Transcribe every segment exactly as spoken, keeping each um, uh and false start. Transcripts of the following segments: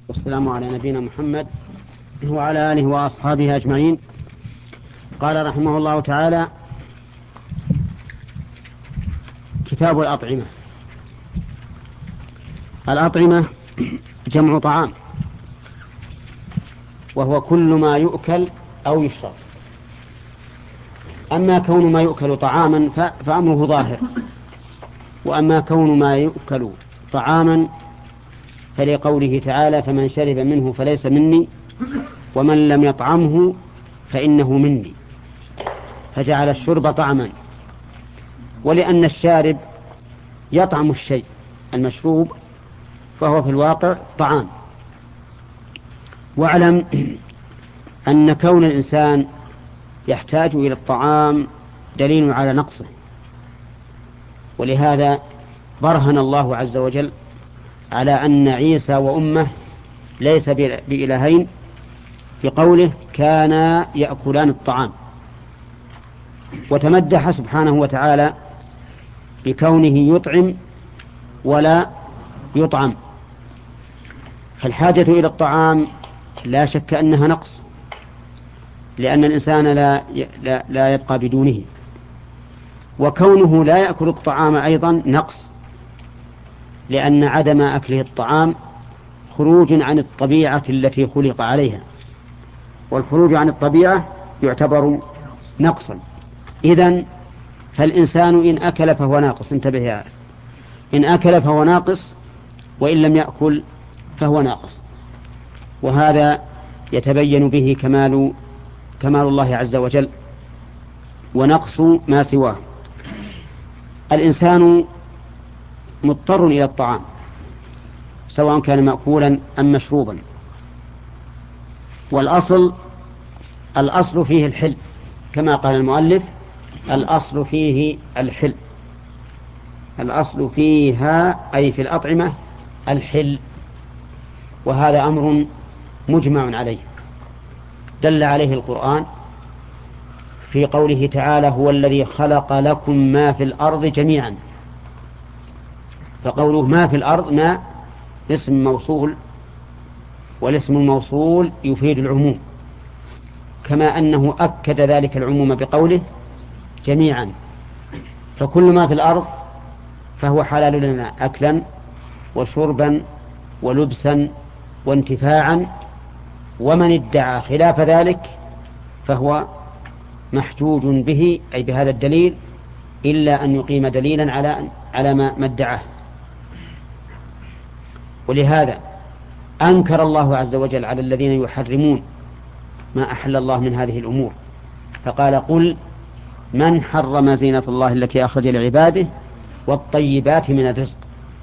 والسلام على نبينا محمد وعلى آله وأصحابه أجمعين. قال رحمه الله تعالى: كتاب الأطعمة. الأطعمة جمع طعام، وهو كل ما يؤكل أو يشرب. أما كون ما يؤكل طعاما فأمره ظاهر، وأما كون ما يؤكل طعاما فلقوله تعالى: فمن شرب منه فليس مني ومن لم يطعمه فإنه مني، فجعل الشرب طعما. ولأن الشارب يطعم الشيء المشروب فهو في الواقع طعام. واعلم أن كون الإنسان يحتاج إلى الطعام دليل على نقصه، ولهذا برهن الله عز وجل على أن عيسى وأمه ليس بإلهين بقوله: كانا يأكلان الطعام. وتمدح سبحانه وتعالى بكونه يطعم ولا يطعم. فالحاجة إلى الطعام لا شك أنها نقص، لأن الإنسان لا لا, لا يبقى بدونه. وكونه لا يأكل الطعام أيضا نقص، لأن عدم أكله الطعام خروج عن الطبيعة التي خلق عليها، والخروج عن الطبيعة يعتبر نقصا. إذن فالإنسان إن أكل فهو ناقص. انتبه يا عارف، إن أكل فهو ناقص، وإن لم يأكل فهو ناقص. وهذا يتبين به كمال كمال الله عز وجل ونقص ما سواه. الإنسان مضطر إلى الطعام، سواء كان مأكولا أم مشروبا. والأصل الأصل فيه الحل، كما قال المؤلف: الأصل فيه الحل. الأصل فيها أي في الأطعمة الحل، وهذا أمر مجمع عليه، دل عليه القرآن في قوله تعالى: هو الذي خلق لكم ما في الأرض جميعا. فقوله ما في الأرض ما اسم موصول، والاسم الموصول يفيد العموم، كما أنه أكد ذلك العموم بقوله جميعا. فكل ما في الأرض فهو حلال لنا أكلا وشربا ولبسا وانتفاعا، ومن ادعى خلاف ذلك فهو محجوج به، أي بهذا الدليل، إلا أن يقيم دليلا على على ما ادعاه. ولهذا أنكر الله عز وجل على الذين يحرمون ما أحل الله من هذه الأمور، فقال: قل من حرم زينة الله التي أخرج لعباده والطيبات من الرزق.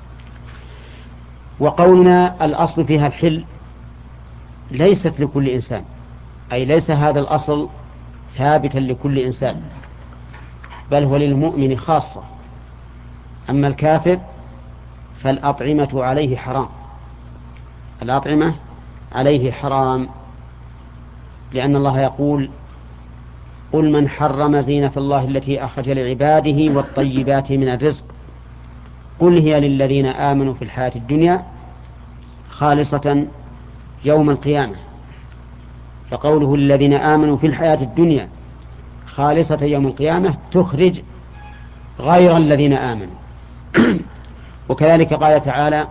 وقولنا الأصل فيها الحل ليست لكل إنسان، أي ليس هذا الأصل ثابتا لكل إنسان، بل هو للمؤمن خاصة. أما الكافر فالأطعمة عليه حرام، الأطعمة عليه حرام، لأن الله يقول: قل من حرم زينة الله التي أخرج لعباده والطيبات من الرزق قل هي للذين آمنوا في الحياة الدنيا خالصة يوم القيامة. فقوله الذين آمنوا في الحياة الدنيا خالصة يوم القيامة تخرج غير الذين آمنوا. وكذلك قال تعالى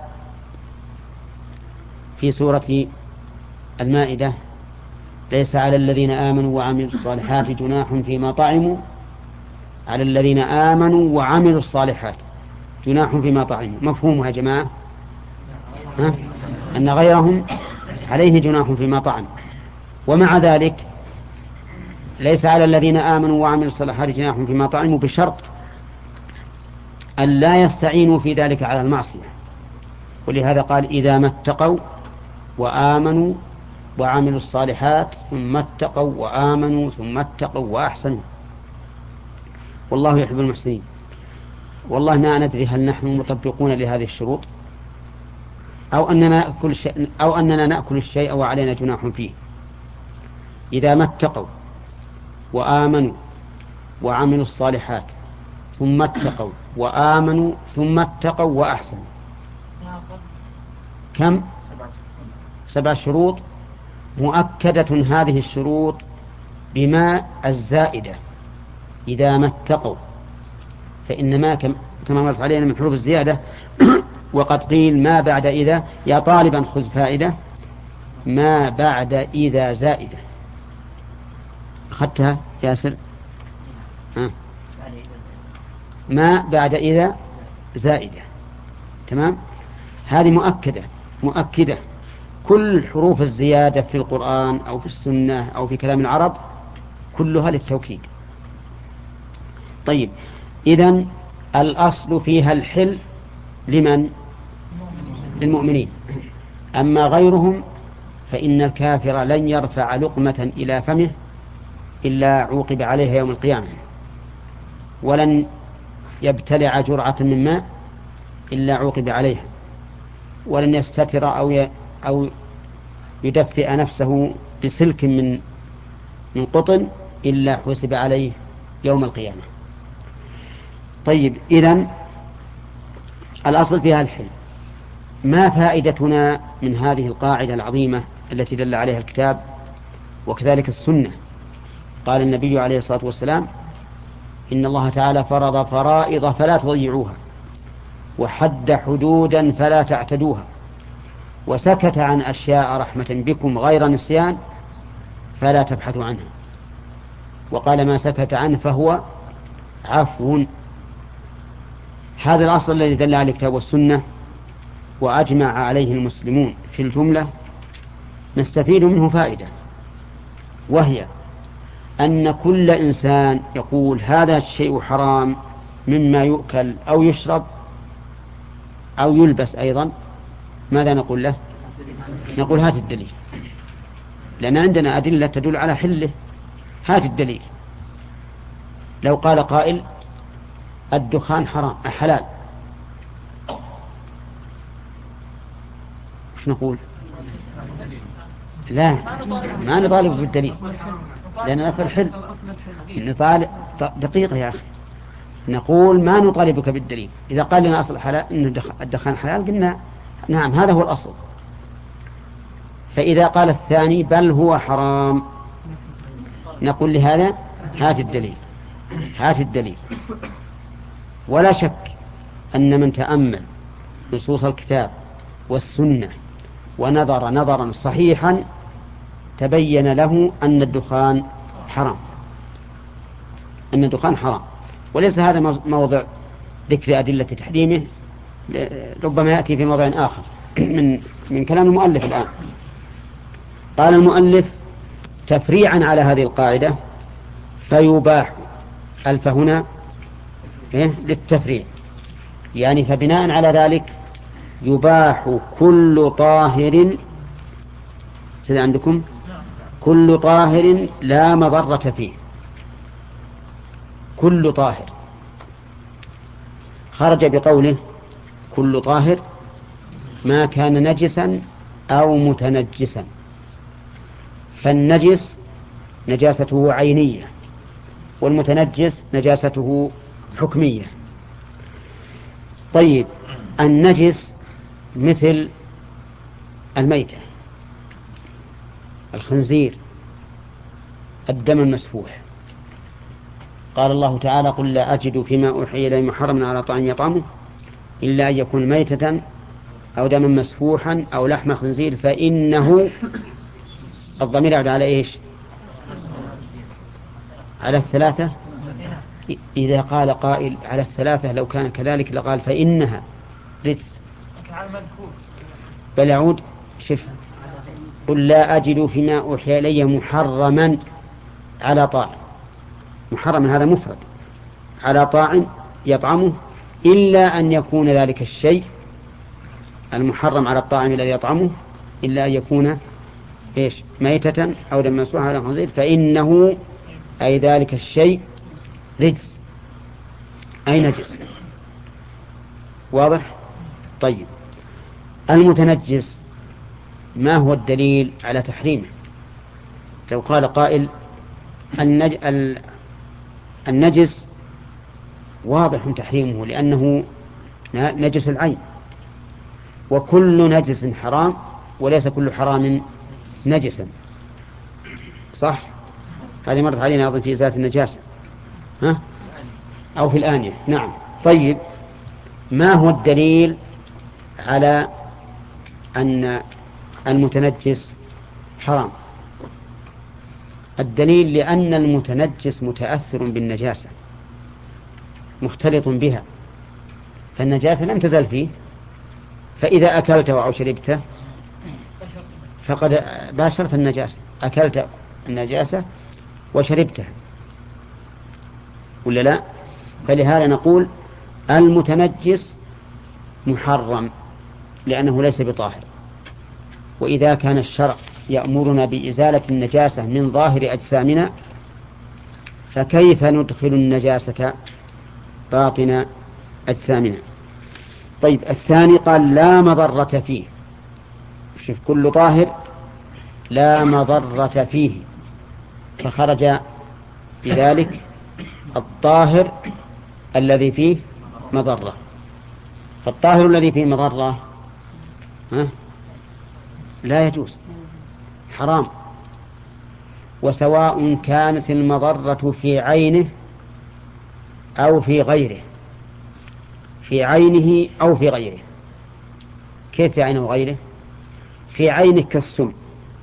في سورة المائدة: ليس على الذين آمنوا وعملوا الصالحات جناح فيما طعموا. على الذين آمنوا وعملوا الصالحات جناح فيما طعموا. مفهومها يا جماعة؟ ها؟ أن غيرهم عليه جناح فيما طعموا. ومع ذلك ليس على الذين آمنوا وعملوا الصالحات جناح فيما طعموا، بشرط أن لا يستعينوا في ذلك على المعصية. ولهذا قال: إذا ما اتقوا وآمنوا وعملوا الصالحات ثم اتقوا وآمنوا ثم اتقوا وأحسنوا والله يحب المحسنين. والله ما ندري هل نحن مطبقون لهذه الشروط، أو أننا نأكل شيء أو أننا نأكل الشيء وعلينا جناح فيه. إذا ما اتقوا وآمنوا وعملوا الصالحات ثم اتقوا وآمنوا ثم اتقوا وأحسنوا. كم؟ سبع شروط مؤكدة هذه الشروط بما الزائدة إذا ما اتقوا، فإنما كما مرت علينا من حروف الزيادة وقد قيل ما بعد إذا، يا طالبا خذ فائدة، ما بعد إذا زائدة. أخذتها ياسر؟ ها. ما بعد إذا زائدة، تمام. هذه مؤكدة مؤكدة كل حروف الزيادة في القرآن أو في السنة أو في كلام العرب كلها للتوكيد. طيب، إذن الأصل فيها الحل لمن؟ للمؤمنين. أما غيرهم فإن الكافر لن يرفع لقمة إلى فمه إلا عوقب عليها يوم القيامة، ولن يبتلع جرعة من ماء إلا عوقب عليها، ولن يستتر أو أو يدفئ نفسه بسلك من من قطن إلا حسب عليه يوم القيامة. طيب، إذن الأصل فيها الحل. ما فائدتنا من هذه القاعدة العظيمة التي دل عليها الكتاب وكذلك السنة؟ قال النبي عليه الصلاة والسلام: إن الله تعالى فرض فرائض فلا تضيعوها، وحد حدودا فلا تعتدوها، وسكت عن أشياء رحمة بكم غير نسيان فلا تبحثوا عنها. وقال: ما سكت عنه فهو عفو. هذا الأصل الذي دل على الكتاب والسنة وأجمع عليه المسلمون في الجملة نستفيد منه فائدة، وهي أن كل إنسان يقول هذا الشيء حرام مما يؤكل أو يشرب أو يلبس أيضا، ماذا نقول له؟ نقول هات الدليل، لأن عندنا أدلة تدل على حله، هات الدليل. لو قال قائل الدخان حرام حلال، وش نقول؟ لا، ما نطالب بالدليل، لأن الأصل حل. نطالب دقيقة يا أخي، نقول ما نطالبك بالدليل. إذا قال لنا أصل حلال إن الدخان حلال قلنا نعم هذا هو الأصل. فإذا قال الثاني بل هو حرام نقول لهذا هات الدليل، هات الدليل. ولا شك أن من تأمل نصوص الكتاب والسنة ونظر نظرا صحيحا تبين له أن الدخان حرام، أن الدخان حرام. وليس هذا موضع ذكر أدلة تحريمه، ربما يأتي في موضع آخر من من كلام المؤلف الآن. قال المؤلف تفريعا على هذه القاعدة: فيباح. ألف هنا إيه؟ للتفريع، يعني فبناء على ذلك يباح كل طاهر، سيد عندكم كل طاهر لا مضرة فيه. كل طاهر خرج بقوله كل طاهر ما كان نجسا أو متنجسا، فالنجس نجاسته عينية والمتنجس نجاسته حكمية. طيب، النجس مثل الميتة، الخنزير، الدم المسفوح. قال الله تعالى: قل لا أجد فيما أوحي إلي محرما على طعام يطعمه إلا أن يكون ميتة أو دما مسفوحا أو لحم خنزير فإنه. الضمير يعود على إيش؟ على الثلاثة. إذا قال قائل على الثلاثة لو كان كذلك لقال فإنها رجس، بل يعود شف قل لا أجد فيما أوحي إلي محرما على طاعم. محرما هذا مفرد، على طاعم يطعمه إلا أن يكون ذلك الشيء المحرم على الطاعم الذي يطعمه إلا أن يكون إيش؟ ميتة أو دم مسفوحا على خنزير فإنه أي ذلك الشيء رجس أي نجس. واضح؟ طيب، المتنجس ما هو الدليل على تحريمه؟ لو قال قائل النج... النجس واضح تحريمه لأنه نجس العين، وكل نجس حرام وليس كل حرام نجسا، صح؟ هذه مرت علينا أظن في إزالة النجاسة، ها؟ أو في الآنية. نعم. طيب، ما هو الدليل على أن المتنجس حرام؟ الدليل لأن المتنجس متأثر بالنجاسة، مختلط بها، فالنجاسة لم تزل فيه، فإذا أكلته أو شربته فقد باشرت النجاسة، أكلت النجاسة وشربتها، ولا لا؟ فلهذا نقول المتنجس محرم لأنه ليس بطاهر. وإذا كان الشرع يأمرنا بإزالة النجاسة من ظاهر أجسامنا، فكيف ندخل النجاسة باطن أجسامنا؟ طيب، الثاني قال لا مضرة فيه. شوف، كل طاهر لا مضرة فيه، فخرج بذلك الطاهر الذي فيه مضرة. فالطاهر الذي فيه مضرة ها لا يجوز، حرام. وسواء كانت المضرة في عينه أو في غيره، في عينه أو في غيره. كيف في عينه وغيره؟ في عينه كالسم،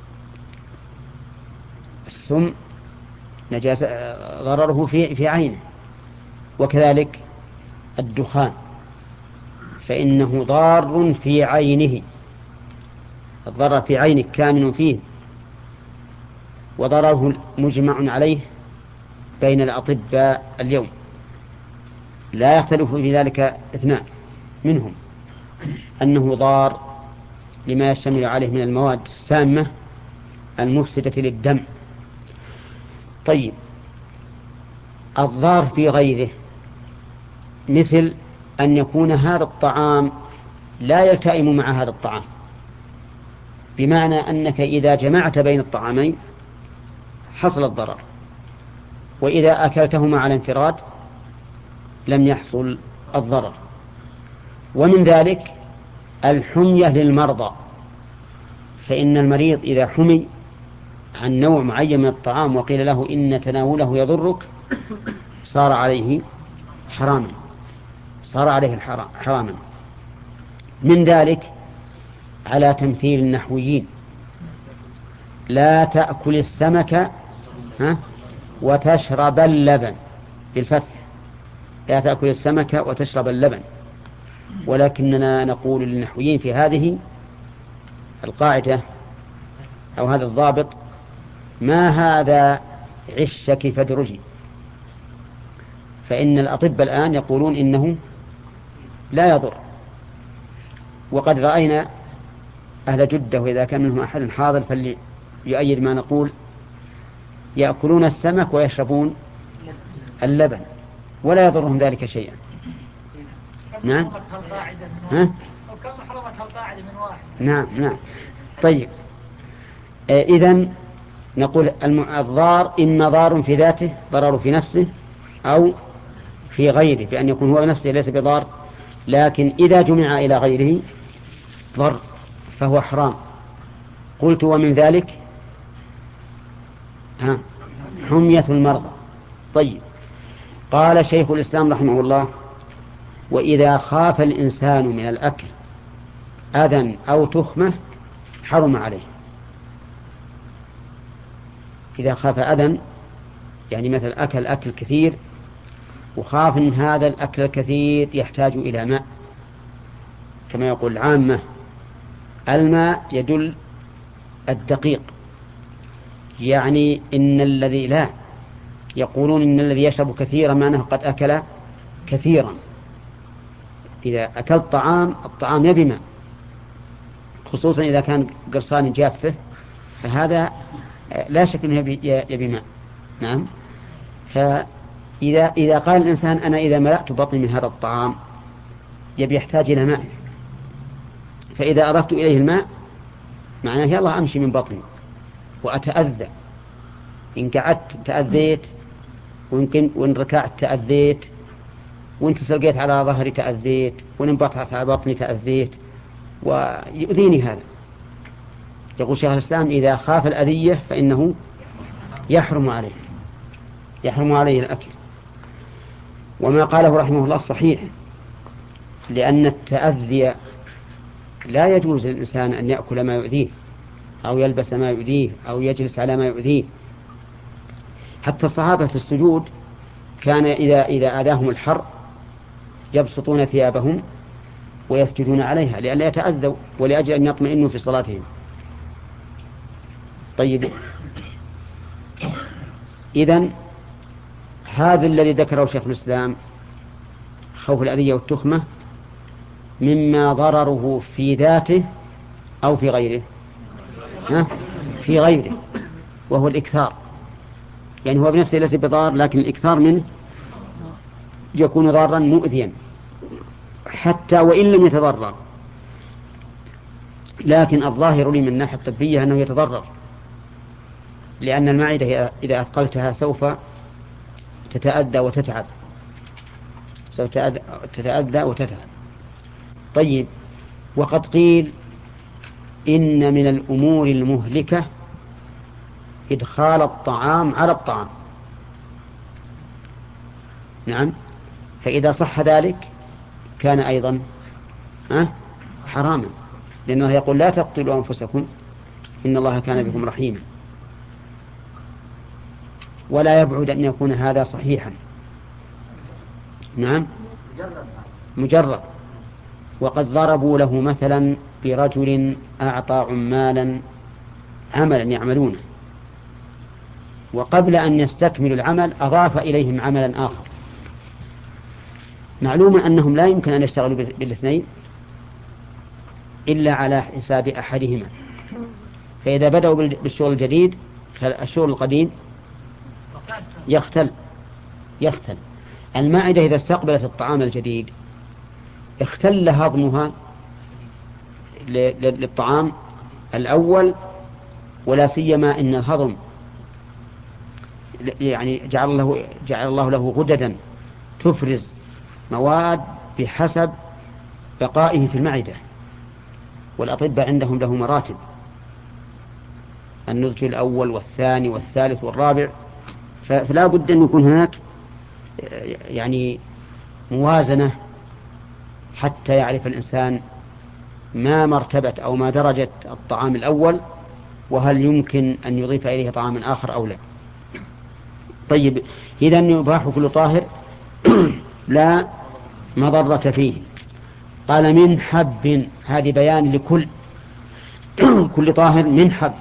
السم نجاسة ضرره في في عينه، وكذلك الدخان فإنه ضار في عينه، الضرر في عينه كامن فيه، وضرره مجمع عليه بين الأطباء اليوم، لا يختلف في ذلك اثنان منهم، أنه ضار لما يشتمل عليه من المواد السامة المفسدة للدم. طيب، الضار في غيره مثل أن يكون هذا الطعام لا يلتئم مع هذا الطعام، بمعنى أنك إذا جمعت بين الطعامين حصل الضرر، وإذا أكلتهما على انفراد لم يحصل الضرر. ومن ذلك الحمية للمرضى، فإن المريض إذا حمي عن نوع معين من الطعام وقيل له إن تناوله يضرك صار عليه حراما، صار عليه حراما. من ذلك على تمثيل النحويين: لا تأكل السمك ها وتشرب اللبن، بالفتح، لا تأكل السمك وتشرب اللبن. ولكننا نقول للنحويين في هذه القاعدة أو هذا الضابط: ما هذا عشك فادرجي. فإن الأطباء الآن يقولون إنه لا يضر، وقد رأينا أهل جدة، وإذا كان منهم أحد حاضر فليؤيد ما نقول، يأكلون السمك ويشربون اللبن ولا يضرهم ذلك شيئا. نعم. ها؟ نعم نعم. طيب، آه إذن نقول الضار إما ضار في ذاته، ضرر في نفسه، أو في غيره بأن يكون هو نفسه ليس بضار، لكن إذا جمع إلى غيره ضر فهو حرام. قلت ومن ذلك ها حمية المرضى. طيب، قال شيخ الإسلام رحمه الله: وإذا خاف الإنسان من الأكل أذى أو تخمة حرم عليه. إذا خاف أذى يعني مثل أكل أكل كثير وخاف من هذا الأكل الكثير يحتاج إلى ماء، كما يقول العامة الماء يدل الدقيق، يعني إن الذي لا يقولون إن الذي يشرب كثيرا معناه قد أكل كثيرا. إذا أكلت طعام الطعام يبي ماء، خصوصا إذا كان قرصان جافة، فهذا لا شك أنه يبي ماء. نعم. فإذا إذا قال الإنسان أنا إذا ملأت بطني من هذا الطعام يبي يحتاج إلى ماء، فإذا أضفت إليه الماء معناه يلا أمشي من بطني وأتأذى، إن قعدت تأذيت، وإن ركعت تأذيت، وإن تسلقيت على ظهري تأذيت، وإن انبطحت على بطني تأذيت، ويؤذيني هذا. يقول شيخ الإسلام إذا خاف الأذية فإنه يحرم عليه يحرم عليه الأكل. وما قاله رحمه الله صحيح، لأن التأذي لا يجوز للإنسان أن يأكل ما يؤذيه أو يلبس ما يؤذيه أو يجلس على ما يؤذيه. حتى الصحابة في السجود كان إذا, إذا أذاهم الحر يبسطون ثيابهم ويسجدون عليها لئلا يتأذوا ولأجل أن يطمئنوا في صلاتهم. طيب، إذن هذا الذي ذكره شيخ الإسلام خوف الأذية والتخمة مما ضرره في ذاته أو في غيره؟ ها؟ في غيره، وهو الإكثار. يعني هو بنفسه ليس بضار، لكن الإكثار منه يكون ضارا مؤذيا حتى وإن لم يتضرر. لكن الظاهر لي من الناحية الطبية أنه يتضرر، لأن المعدة إذا أثقلتها سوف تتأذى وتتعب سوف تتأذى وتتعب. طيب، وقد قيل إن من الأمور المهلكة إدخال الطعام على الطعام. نعم، فإذا صح ذلك كان أيضا أه؟ حراما، لأنه يقول لا تقتلوا أنفسكم إن الله كان بكم رحيما. ولا يبعد أن يكون هذا صحيحا. نعم، مجرد. وقد ضربوا له مثلا برجل أعطى عمالا عملا يعملونه، وقبل أن يستكملوا العمل أضاف إليهم عملا آخر. معلوم أنهم لا يمكن أن يشتغلوا بالاثنين إلا على حساب أحدهما، فإذا بدأوا بالشغل الجديد فالشغل القديم يختل يختل المعدة إذا استقبلت الطعام الجديد اختل هضمها للطعام الأول، ولا سيما إن الهضم يعني جعل الله جعل الله له غددا تفرز مواد بحسب بقائه في المعدة. والأطباء عندهم له مراتب، النضج الأول والثاني والثالث والرابع، فلا بد أن يكون هناك يعني موازنة حتى يعرف الإنسان ما مرتبة أو ما درجة الطعام الأول، وهل يمكن أن يضيف إليه طعام آخر أو لا. طيب، إذن يباح كل طاهر لا مضرة فيه. قال من حب، هذه بيان لكل كل طاهر من حب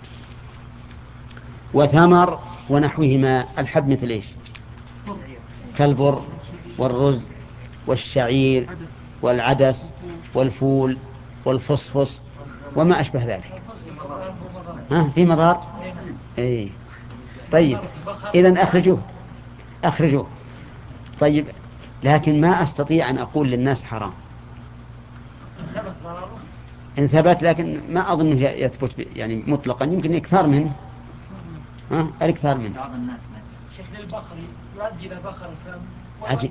وثمر ونحوهما. الحب مثل إيش؟ كالبر والرز والشعير والعدس والفول والفصفص وما أشبه ذلك. ها، في مضار؟ إيه. طيب، إذن أخرجوه أخرجوه طيب، لكن ما أستطيع أن أقول للناس حرام إن ثبت، لكن ما أظن يثبت يعني مطلقا، يمكن إكثار منه. ها، الإكثار منه. بعض الناس شكل البقر يؤدي إلى بقر عجيب.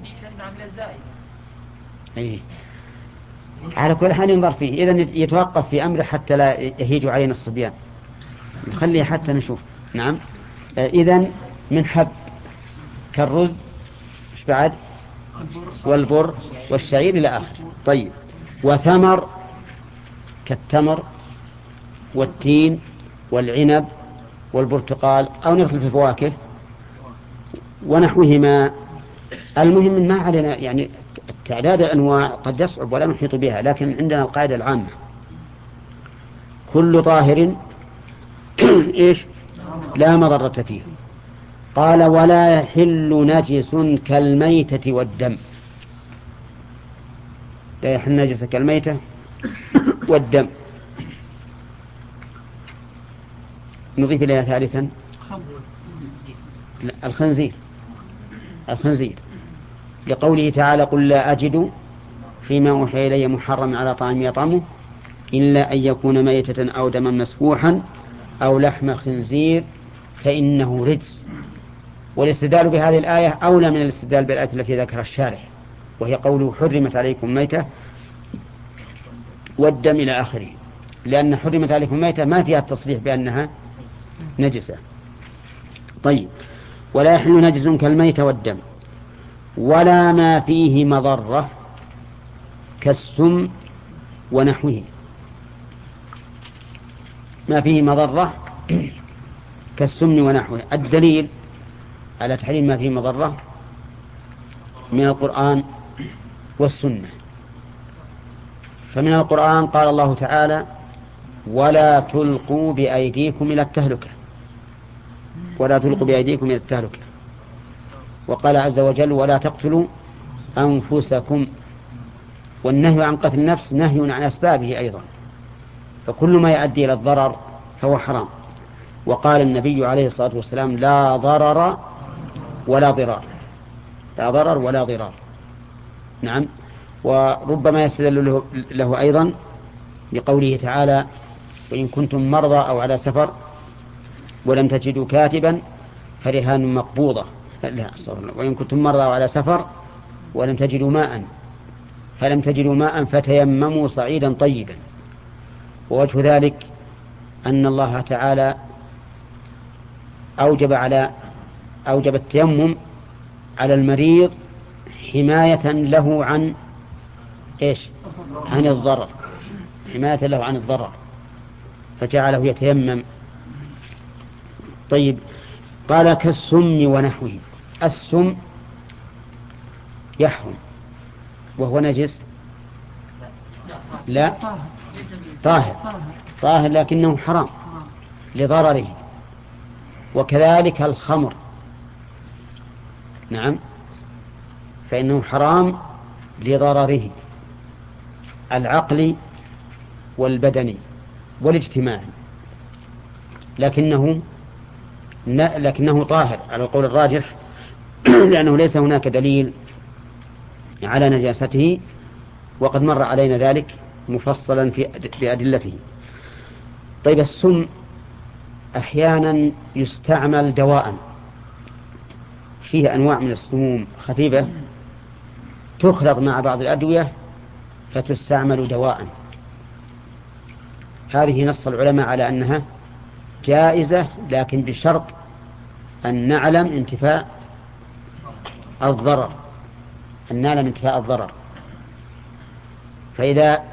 أيه. على كل حال ينظر فيه، إذن يتوقف في أمره حتى لا يهيج علينا الصبيان، نخليه حتى نشوف. نعم، إذن من حب كالرز إيش بعد؟ والبر والشعير إلى آخر. طيب، وثمر كالتمر والتين والعنب والبرتقال، أو ندخل في الفواكه ونحوهما. المهم ما علينا يعني تعداد الأنواع قد يصعب ولا نحيط بها، لكن عندنا القاعدة العامة كل طاهر إيش لا مضرة فيه. قال ولا يحل نجس كالميتة والدم. لا يحل نجس كالميتة والدم. نضيف إليها ثالثا الخنزير الخنزير لقوله تعالى قل لا أجد فيما أوحي إلي محرم على طعام يطعمه إلا أن يكون ميتة أو دما مسفوحا أو لحم خنزير فإنه رجس. والاستدلال بهذه الآية أولى من الاستدلال بالآية التي ذكر الشارح، وهي قوله حرمت عليكم ميتة والدم إلى آخره. لأن حرمت عليكم الميتة ما فيها التصريح بأنها نجسة. طيب، ولا يحل نجس كالميتة والدم ولا ما فيه مضرة كالسم ونحوه. ما فيه مضرة كالسم ونحوه. الدليل على تحريم ما فيه مضرة من القرآن والسنة. فمن القرآن قال الله تعالى: ولا تلقوا بأيديكم إلى التهلكة، ولا تلقوا بأيديكم إلى التهلكة. وقال عز وجل: ولا تقتلوا أنفسكم. والنهي عن قتل النفس نهي عن أسبابه أيضا، فكل ما يؤدي إلى الضرر فهو حرام. وقال النبي عليه الصلاة والسلام: لا ضرر ولا ضرار، لا ضرر ولا ضرار. نعم. وربما يستدل له, له أيضا بقوله تعالى: وإن كنتم مرضى أو على سفر ولم تجدوا كاتبا فرهان مقبوضة. لا أستغفر الله. وإن كنتم مرضى أو على سفر ولم تجدوا ماء فلم تجدوا ماء فتيمموا صعيدا طيبا. ووجه ذلك أن الله تعالى أوجب على أوجب التيمم على المريض حماية له عن إيش؟ عن الضرر، حماية له عن الضرر، فجعله يتيمم. طيب، قال كالسم ونحوه. السم يحرم وهو نجس؟ لا، طاهر، طاهر لكنه حرام لضرره. وكذلك الخمر، نعم، فإنه حرام لضرره العقلي والبدني والاجتماعي، لكنه لكنه طاهر على القول الراجح لأنه ليس هناك دليل على نجاسته، وقد مر علينا ذلك مفصلا في بأدلته. طيب، السم أحيانا يستعمل دواء، فيه أنواع من السموم خفيفة تخلط مع بعض الأدوية فتستعمل دواء. هذه نص العلماء على أنها جائزة، لكن بشرط أن نعلم انتفاء الضرر، أن نعلم انتفاء الضرر. فإذا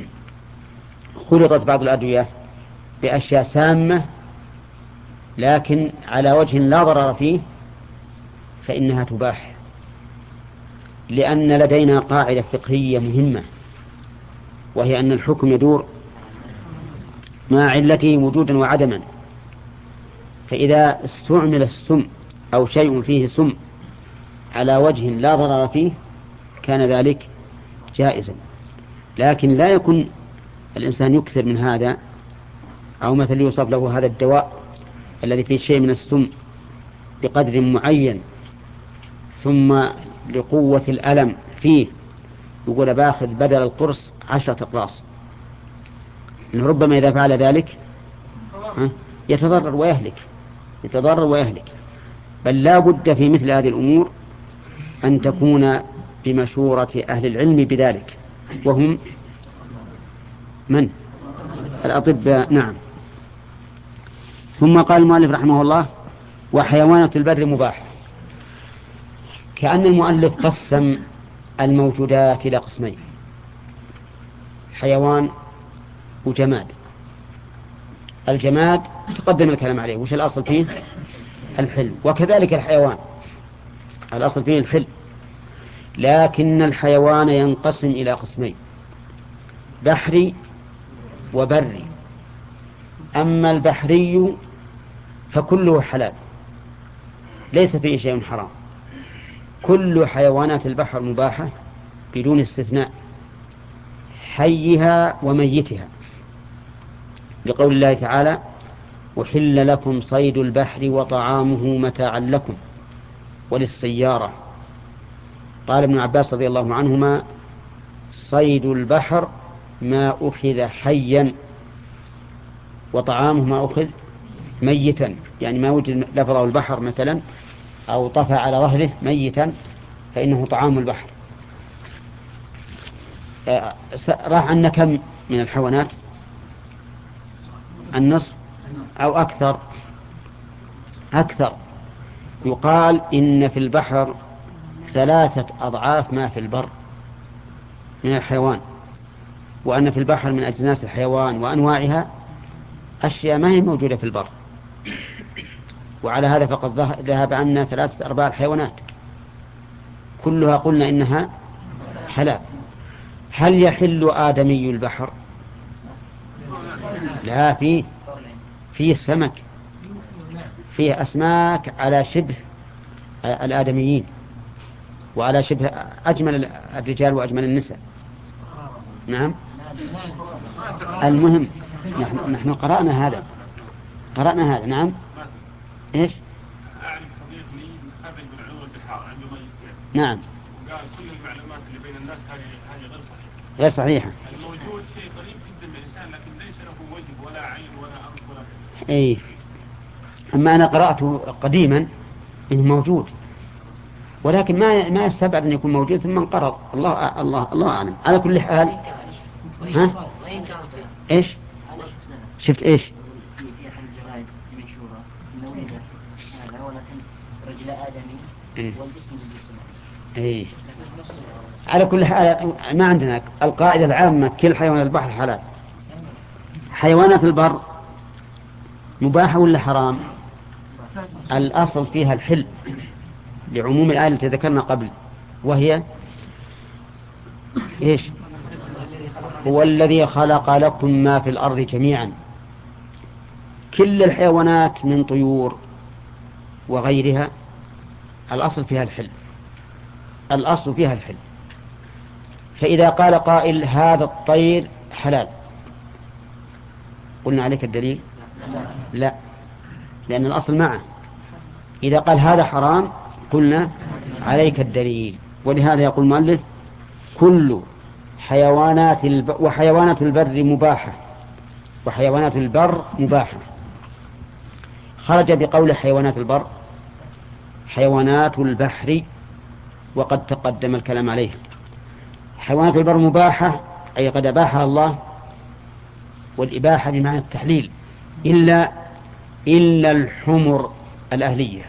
خلطت بعض الأدوية بأشياء سامة لكن على وجه لا ضرر فيه فإنها تباح، لأن لدينا قاعدة فقهية مهمة، وهي أن الحكم يدور مع علته وجودا وعدما. فإذا استعمل السم أو شيء فيه سم على وجه لا ضرر فيه كان ذلك جائزا، لكن لا يكون الإنسان يكثر من هذا، أو مثل يوصف له هذا الدواء الذي فيه شيء من السم بقدر معين ثم لقوة الألم فيه يقول باخذ بدل القرص عشرة أقراص، إنه ربما إذا فعل ذلك يتضرر ويهلك، يتضرر ويهلك. بل لا بد في مثل هذه الأمور أن تكون بمشورة أهل العلم بذلك، وهم من؟ الأطباء. نعم. ثم قال المؤلف رحمه الله: وحيوانات البر مباح. كأن المؤلف قسم الموجودات إلى قسمين: حيوان وجماد. الجماد تقدم الكلام عليه، وش الأصل فيه؟ الحل. وكذلك الحيوان الأصل فيه الحل، لكن الحيوان ينقسم إلى قسمين: بحري وبري. أما البحري فكله حلال ليس فيه شيء حرام، كل حيوانات البحر مباحة بدون استثناء، حيها وميتها، لقول الله تعالى: أحل لكم صيد البحر وطعامه متاعا لكم وللسيارة. قال ابن عباس رضي الله عنهما: صيد البحر ما أخذ حيا وطعامه ما أخذ ميتا، يعني ما وجد لفظه البحر مثلا أو طفى على ظهره ميتا فإنه طعام البحر. راح عنا كم من الحيوانات؟ النصف أو أكثر أكثر. يقال إن في البحر ثلاثة أضعاف ما في البر من الحيوان، وأن في البحر من أجناس الحيوان وأنواعها أشياء ما هي موجودة في البر. وعلى هذا فقد ذهب عنا ثلاثة أرباع الحيوانات كلها قلنا إنها حلال. هل يحل آدمي البحر؟ لا، فيه فيه السمك، فيه أسماك على شبه الآدميين وعلى شبه أجمل الرجال وأجمل النساء. نعم. المهم نحن, نحن قرأنا هذا قرأنا هذا نعم. إيش؟ أعرف صديق لي خرج من علوم البحار عنده ماجستير. نعم. وقال كل المعلومات اللي بين الناس هذه هذه غير صحيحة. غير صحيحة. الموجود شيء قريب جدا من الإنسان لكن ليس له وجه ولا عين ولا أنف ولا. إيه. أما أنا قرأته قديما إنه موجود، ولكن ما ما يستبعد أن يكون موجود ثم انقرض. الله الله الله أعلم. على كل حال. ها؟ إيش؟ شفت إيش؟ في أحد الجرائد منشورة إنه ولد هذا ولكن رجل آدمي والجسم جسم. إيه. على كل حال ما عندنا القاعدة العامة كل حيوان البحر حلال. حيوانات البر مباحة ولا حرام؟ الأصل فيها الحل لعموم الآية التي ذكرنا قبل، وهي إيش؟ هو الذي خلق لكم ما في الأرض جميعا. كل الحيوانات من طيور وغيرها الأصل فيها الحل، الأصل فيها الحل. فإذا قال قائل هذا الطير حلال قلنا عليك الدليل؟ لا، لأن الأصل معه. إذا قال هذا حرام قلنا عليك الدليل. ولهذا يقول المؤلف كل حيوانات الب... وحيوانات البر مباحة وحيوانات البر مباحة. خرج بقول حيوانات البر حيوانات البحر وقد تقدم الكلام عليه. حيوانات البر مباحة أي قد أباحها الله، والإباحة بمعنى التحليل، إلا إلا الحمر الأهلية.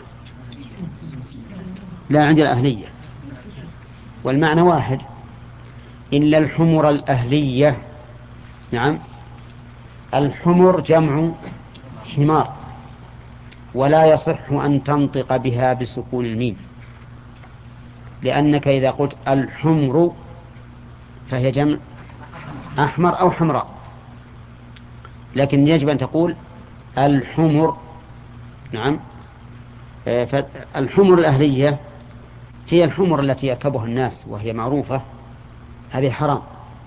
لا، عند الأهلية والمعنى واحد، إلا الحمر الأهلية. نعم. الحمر جمع حمار، ولا يصح أن تنطق بها بسكون الميم، لأنك إذا قلت الحمر فهي جمع أحمر أو حمراء، لكن يجب أن تقول الحمر. نعم. فالحمر الأهلية هي الحمر التي يركبها الناس وهي معروفة، هذه حرام.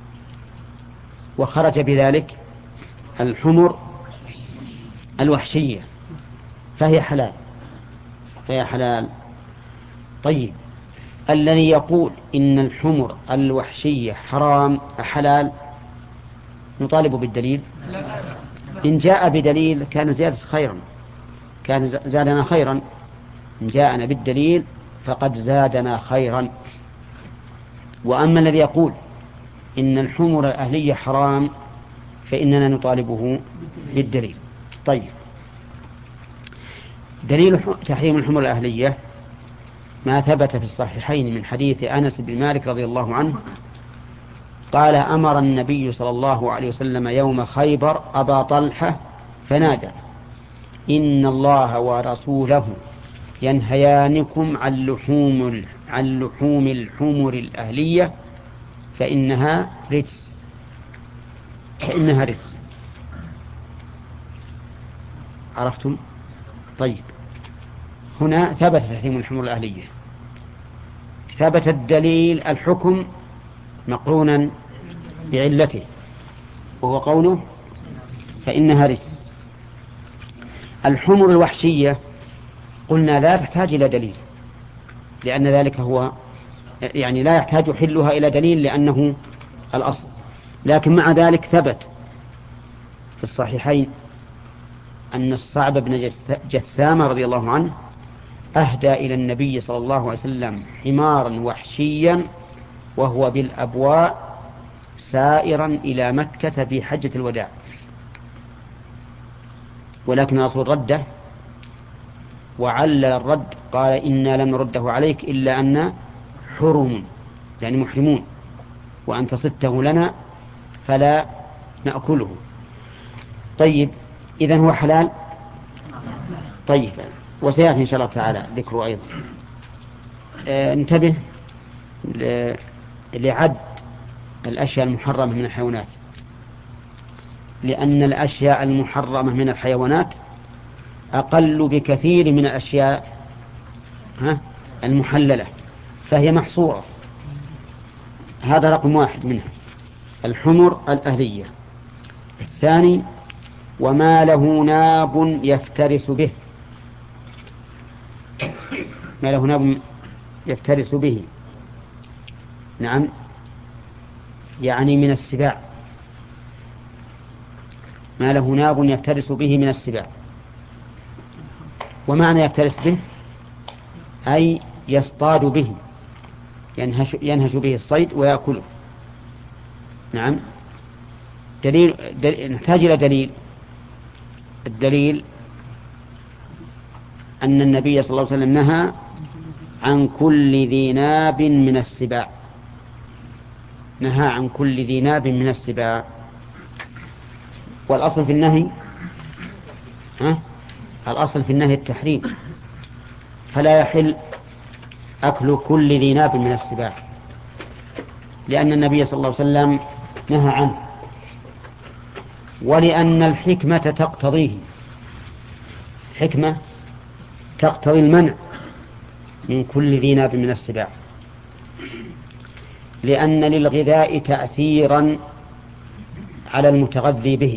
وخرج بذلك الحمر الوحشية فهي حلال فهي حلال. طيب، الذي يقول إن الحمر الوحشية حرام حلال نطالب بالدليل. إن جاء بدليل كان زيادة خيرا، كان زادنا خيرا. إن جاءنا بالدليل فقد زادنا خيرا. وأما الذي يقول إن الحمر الأهلية حرام فإننا نطالبه بالدليل. طيب، دليل تحريم الحمر الأهلية ما ثبت في الصحيحين من حديث أنس بن مالك رضي الله عنه قال أمر النبي صلى الله عليه وسلم يوم خيبر أبا طلحة فنادى إن الله ورسوله ينهيانكم عن لحوم عن لحوم الحمر الأهلية فإنها رجس فإنها رجس. عرفتم؟ طيب، هنا ثبت تحريم الحمر الأهلية، ثبت الدليل الحكم مقرونا بعلته وهو قوله فإنها رجس. الحمر الوحشية قلنا لا تحتاج إلى دليل، لأن ذلك هو يعني لا يحتاج حلها إلى دليل لأنه الأصل. لكن مع ذلك ثبت في الصحيحين أن الصعب بن جثامة رضي الله عنه أهدى إلى النبي صلى الله عليه وسلم حمارا وحشيا وهو بالأبواء سائرا إلى مكة في حجة الوداع. ولكن الرسول رده وعلل الرد، قال إنا لم نرده عليك إلا أن حرم، يعني محرمون، وأنت صدته لنا فلا نأكله. طيب، إذن هو حلال. طيب، وسيأتي إن شاء الله تعالى ذكره أيضا. آه انتبه لعد الأشياء المحرمة من الحيوانات، لأن الأشياء المحرمة من الحيوانات أقل بكثير من الأشياء ها المحللة، فهي محصورة. هذا رقم واحد منها، الحمر الأهلية. الثاني، وما له ناب يفترس به، ما له ناب يفترس به، نعم، يعني من السباع، ما له ناب يفترس به من السباع. ومعنى يفترس به أي يصطاد به، ينهش, ينهش به الصيد ويأكله. نعم. دليل, دليل نحتاج إلى دليل. الدليل أن النبي صلى الله عليه وسلم نهى عن كل ذي ناب من السباع، نهى عن كل ذي ناب من السباع. والأصل في النهي ها؟ الأصل في النهي التحريم، فلا يحل أكل كل ذي ناب من السباع، لأن النبي صلى الله عليه وسلم نهى عنه، ولأن الحكمة تقتضيه، حكمة تقتضي المنع من كل ذي ناب من السباع، لأن للغذاء تأثيرا على المتغذي به.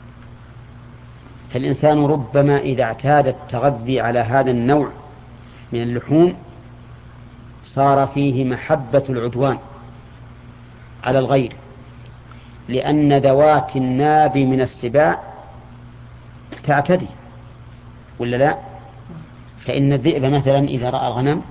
فالإنسان ربما إذا اعتاد التغذي على هذا النوع من اللحوم صار فيه محبة العدوان على الغير، لأن ذوات الناب من السباع تعتدي، ولا لا؟ فإن الذئب مثلا إذا رأى الغنم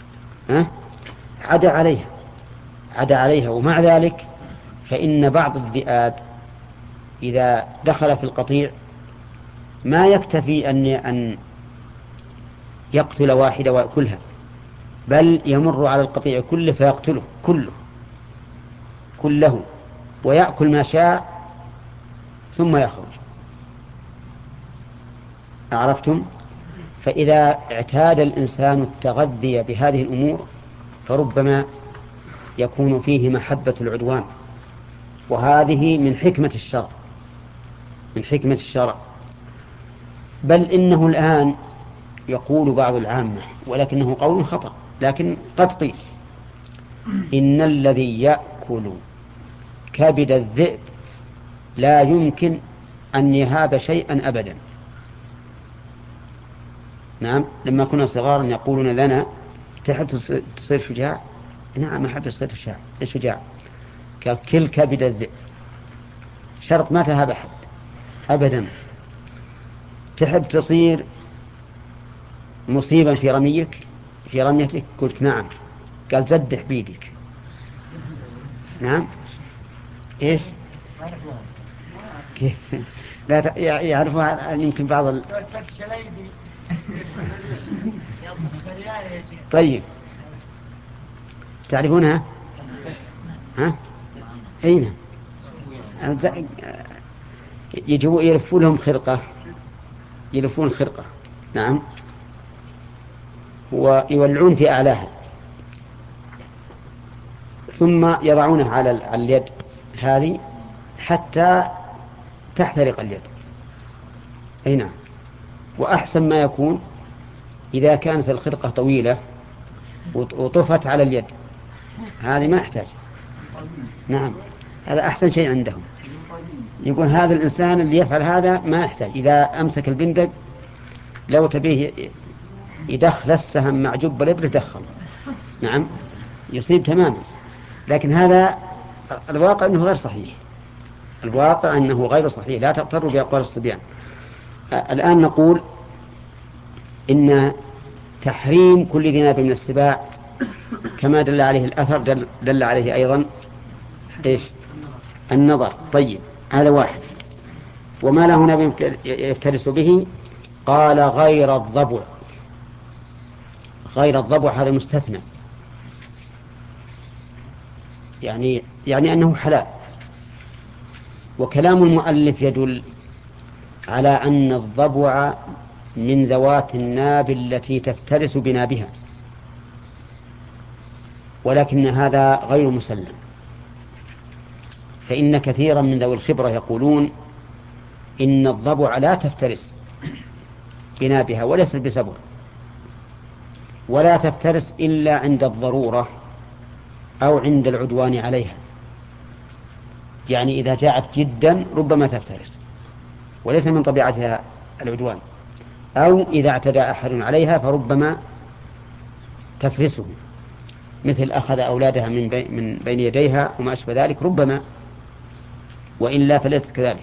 عدا عليها عدا عليها ومع ذلك فإن بعض الذئاب إذا دخل في القطيع ما يكتفي أن أن يقتل واحدة ويأكلها، بل يمر على القطيع كله فيقتله كله كله ويأكل ما شاء ثم يخرج. أعرفتم؟ فإذا اعتاد الإنسان التغذي بهذه الأمور فربما يكون فيه محبة العدوان، وهذه من حكمة الشرع من حكمة الشرع. بل إنه الآن يقول بعض العامة، ولكنه قول خطأ لكن قد قيل، إن الذي يأكل كبد الذئب لا يمكن أن يهاب شيئا أبدا. نعم، لما كنا صغارا يقولون لنا تحب تصير شجاع؟ نعم أحب تصير شجاع. قال كل كبد الذئب، شرط ما تهاب أحد أبدا. تحب تصير مصيبا في رميك في رميتك؟ قلت نعم. قال زدح بيدك. نعم. إيش؟ كيف؟ لا يعرفها يمكن بعض ال... طيب، تعرفونها؟ ها؟ أين؟ يجوا يلفون لهم خرقة، يلفون خرقة، نعم، ويولعون في أعلاها، ثم يضعونها على اليد هذه حتى تحترق اليد. أي نعم. وأحسن ما يكون إذا كانت الخرقة طويلة وطفت على اليد، هذه ما يحتاج. نعم، هذا أحسن شيء عندهم. يقول هذا الإنسان اللي يفعل هذا ما يحتاج، إذا أمسك البندق لو تبيه يدخل السهم مع جب الإبرة دخل، نعم، يصيب تماما. لكن هذا الواقع أنه غير صحيح، الواقع أنه غير صحيح، لا تغتروا بأقوال الصبيان. الآن نقول إن تحريم كل ذي ناب من السباع كما دل عليه الأثر دل, دل عليه أيضا إيش؟ النظر. طيب، هذا واحد. وما له ناب يفترس به قال غير الضبع. غير الضبع هذا مستثنى، يعني يعني أنه حلال. وكلام المؤلف يدل على أن الضبع من ذوات الناب التي تفترس بنابها، ولكن هذا غير مسلم، فإن كثيرا من ذوي الخبرة يقولون إن الضبع لا تفترس بنابها وليس بسبب، ولا تفترس إلا عند الضرورة أو عند العدوان عليها، يعني إذا جاءت جدا ربما تفترس وليس من طبيعتها العدوان، أو إذا اعتدى أحد عليها فربما تفرسه، مثل أخذ أولادها من بين, من بين يديها وما أشبه ذلك ربما، وإلا فليست كذلك.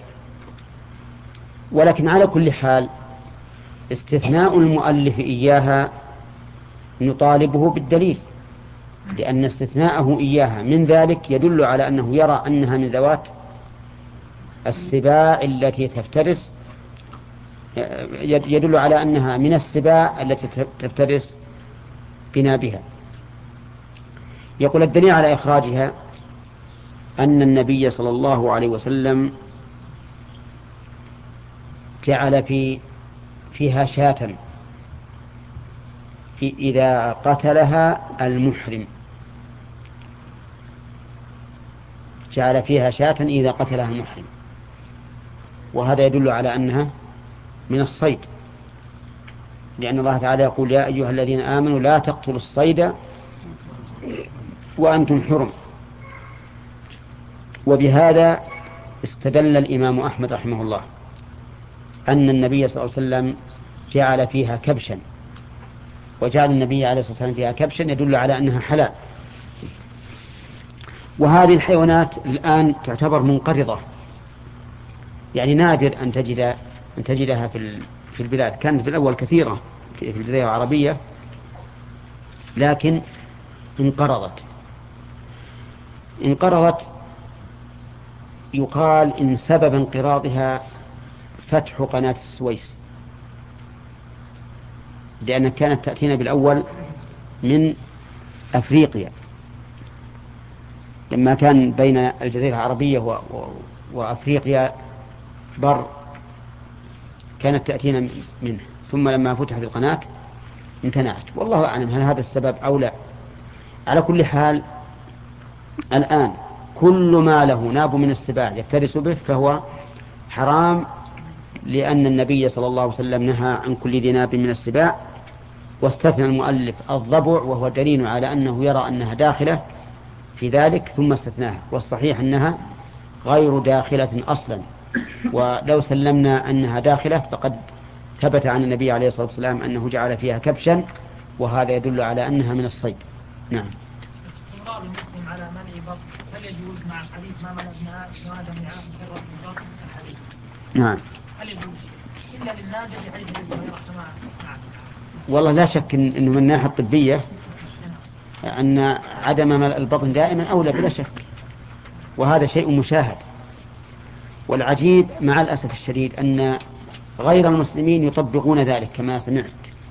ولكن على كل حال استثناء المؤلف إياها نطالبه بالدليل، لأن استثناءه إياها من ذلك يدل على أنه يرى أنها من ذوات السباع التي تفترس، يدل على أنها من السباع التي تفترس بنابها. يقول الدليل على إخراجها أن النبي صلى الله عليه وسلم جعل في فيها شاة إذا قتلها المحرم، جعل فيها شاة إذا قتلها المحرم، وهذا يدل على أنها من الصيد، لأن الله تعالى يقول يا أيها الذين آمنوا لا تقتلوا الصيد وأنتم حرم. وبهذا استدل الإمام أحمد رحمه الله أن النبي صلى الله عليه وسلم جعل فيها كبشا، وجعل النبي عليه الصلاة والسلام فيها كبشا يدل على أنها حلال. وهذه الحيوانات الآن تعتبر منقرضة، يعني نادر أن تجد أن تجدها في في البلاد. كانت في الأول كثيرة في الجزيرة العربية لكن انقرضت. انقرضت يقال إن سبب انقراضها فتح قناة السويس، لأنها كانت تأتينا بالأول من أفريقيا، لما كان بين الجزيرة العربية و... و... وأفريقيا بر كانت تأتينا منه، ثم لما فتحت القناة امتنعت. والله أعلم هل هذا السبب أو لا. على كل حال الآن كل ما له ناب من السباع يفترس به فهو حرام، لأن النبي صلى الله عليه وسلم نهى عن كل ذي ناب من السباع، واستثنى المؤلف الضبع وهو دليل على أنه يرى أنها داخلة في ذلك ثم استثناها، والصحيح أنها غير داخلة أصلا. ولو سلمنا أنها داخلة فقد ثبت عن النبي عليه الصلاة والسلام أنه جعل فيها كبشا، وهذا يدل على أنها من الصيد. نعم. استمرار المسلم على منع بطن هل يجوز مع حديث ما ملأ ابن آدم وعاء شر في بطن الحديث؟ نعم. هل يجوز إلا للنادر بحيث يرحم معه؟ والله لا شك أنه من الناحية الطبية أن عدم ملء البطن دائما أولى بلا شك، وهذا شيء مشاهد. والعجيب مع الأسف الشديد أن غير المسلمين يطبقون ذلك، كما سمعت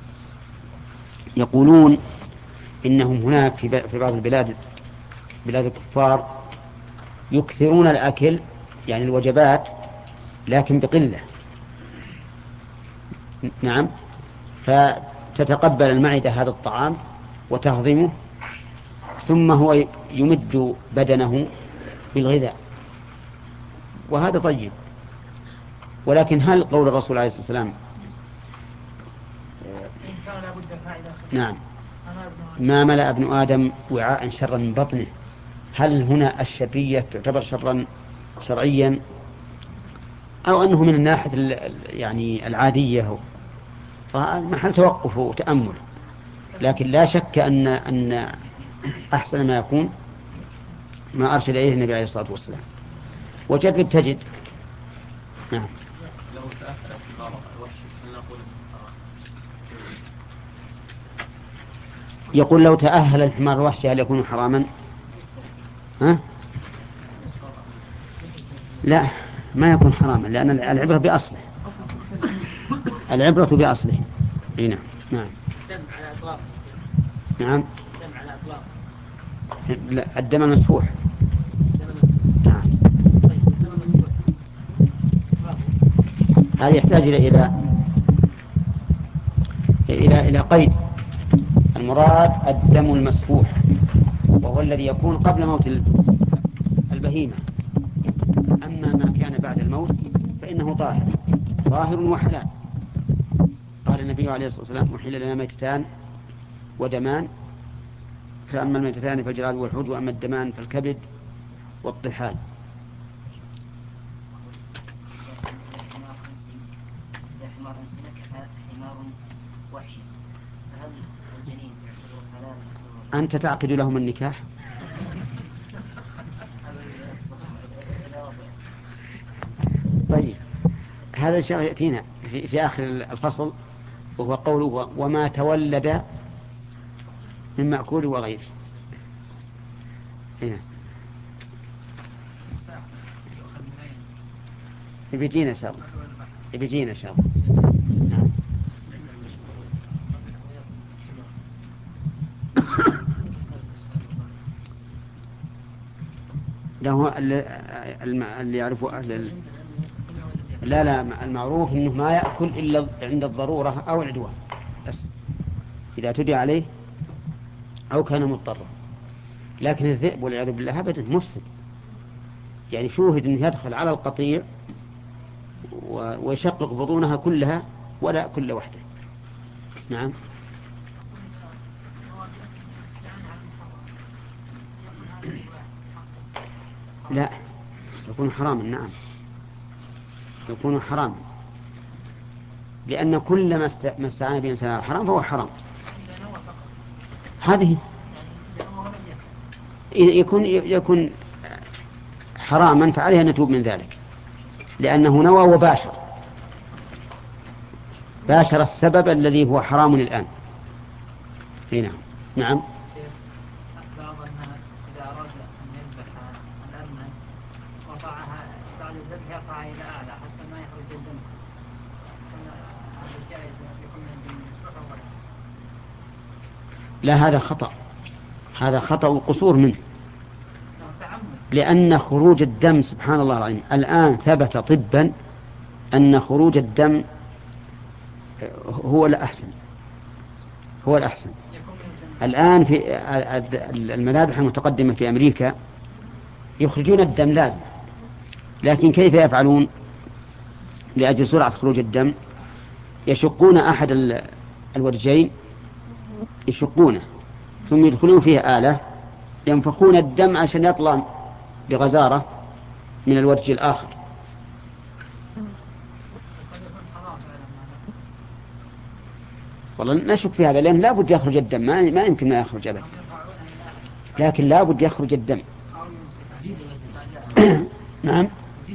يقولون إنهم هناك في بعض البلاد بلاد الكفار يكثرون الأكل يعني الوجبات لكن بقلة. نعم. فتتقبل المعدة هذا الطعام وتهضمه، ثم هو يمد بدنه بالغذاء، وهذا طيب. ولكن هل قول الرسول عليه الصلاة والسلام نعم ما ملأ ابن آدم وعاء شرا من بطنه، هل هنا الشرية تعتبر شرا شرعيا أو أنه من الناحية يعني العادية؟ محل توقف وتأمل. لكن لا شك أن أن أحسن ما يكون ما أرشد إليه النبي عليه الصلاة والسلام. وجرب تجد. نعم. لو تأثر الحمار الوحشي فلنقول يقول لو تأهل الحمار الوحشي هل يكون حراما؟ ها؟ لا، ما يكون حراما، لأن العبرة بأصله، العبرة بأصله. نعم نعم الدم على أطلاق. نعم الدم على أطلاق. لا، الدم المسفوح. الدم المسفوح. نعم. طيب الدم المسفوح هذا يحتاج إلى إلى إلى إلى قيد. المراد الدم المسفوح، وهو الذي يكون قبل موت البهيمة. أما ما كان بعد الموت فإنه طاهر طاهر وحلال. قال النبي عليه الصلاة والسلام: أحل لنا ميتتان ودمان، فأما الميتتان فالجراد والحوت، وأما الدمان فالكبد والطحال. أنت تعقد لهم النكاح؟ طيب، هذا الشيء يأتينا في, في آخر الفصل، وهو قوله: وما تولد من مأكول وغيره. هنا يبيجينا إن شاء الله، يبيجينا إن شاء الله. نعم. ده هو اللي يعرفه أهل ال... لا لا المعروف إنه ما يأكل إلا عند الضرورة أو العدوان بس، إذا تدعى عليه أو كان مضطرا. لكن الذئب والعياذ بالله أبدا مفسد، يعني شوهد أنه يدخل على القطيع ويشقق بطونها كلها ولا كل وحده. نعم. لا، يكون حراما. نعم يكون حراما، لأن كل ما استعان به الإنسان على الحرام فهو حرام. هذه يكون يكون حراما، فعليه أن نتوب من ذلك، لأنه نوى وباشر باشر السبب الذي هو حرام الآن. نعم نعم. بعض الناس إذا أراد أن يذبح الأمن رفعها بعد الذبح يرفع إلى أعلى حتى ما يخرج الدم. هذا الجائز يكون من الدم. لا، هذا خطأ، هذا خطأ وقصور منه، لأن خروج الدم سبحان الله العظيم الآن ثبت طبا أن خروج الدم هو الأحسن، هو الأحسن. الآن في المذابح المتقدمة في أمريكا يخرجون الدم لازم، لكن كيف يفعلون لأجل سرعة خروج الدم؟ يشقون أحد الورجين، يشقونه ثم يدخلون فيه آلة ينفخون الدم عشان يطلع بغزارة من الورج الآخر. والله نشك في هذا، لأن لا بد يخرج الدم، ما ما يمكن ما يخرج أبدا، لكن لا بد يخرج الدم. نعم.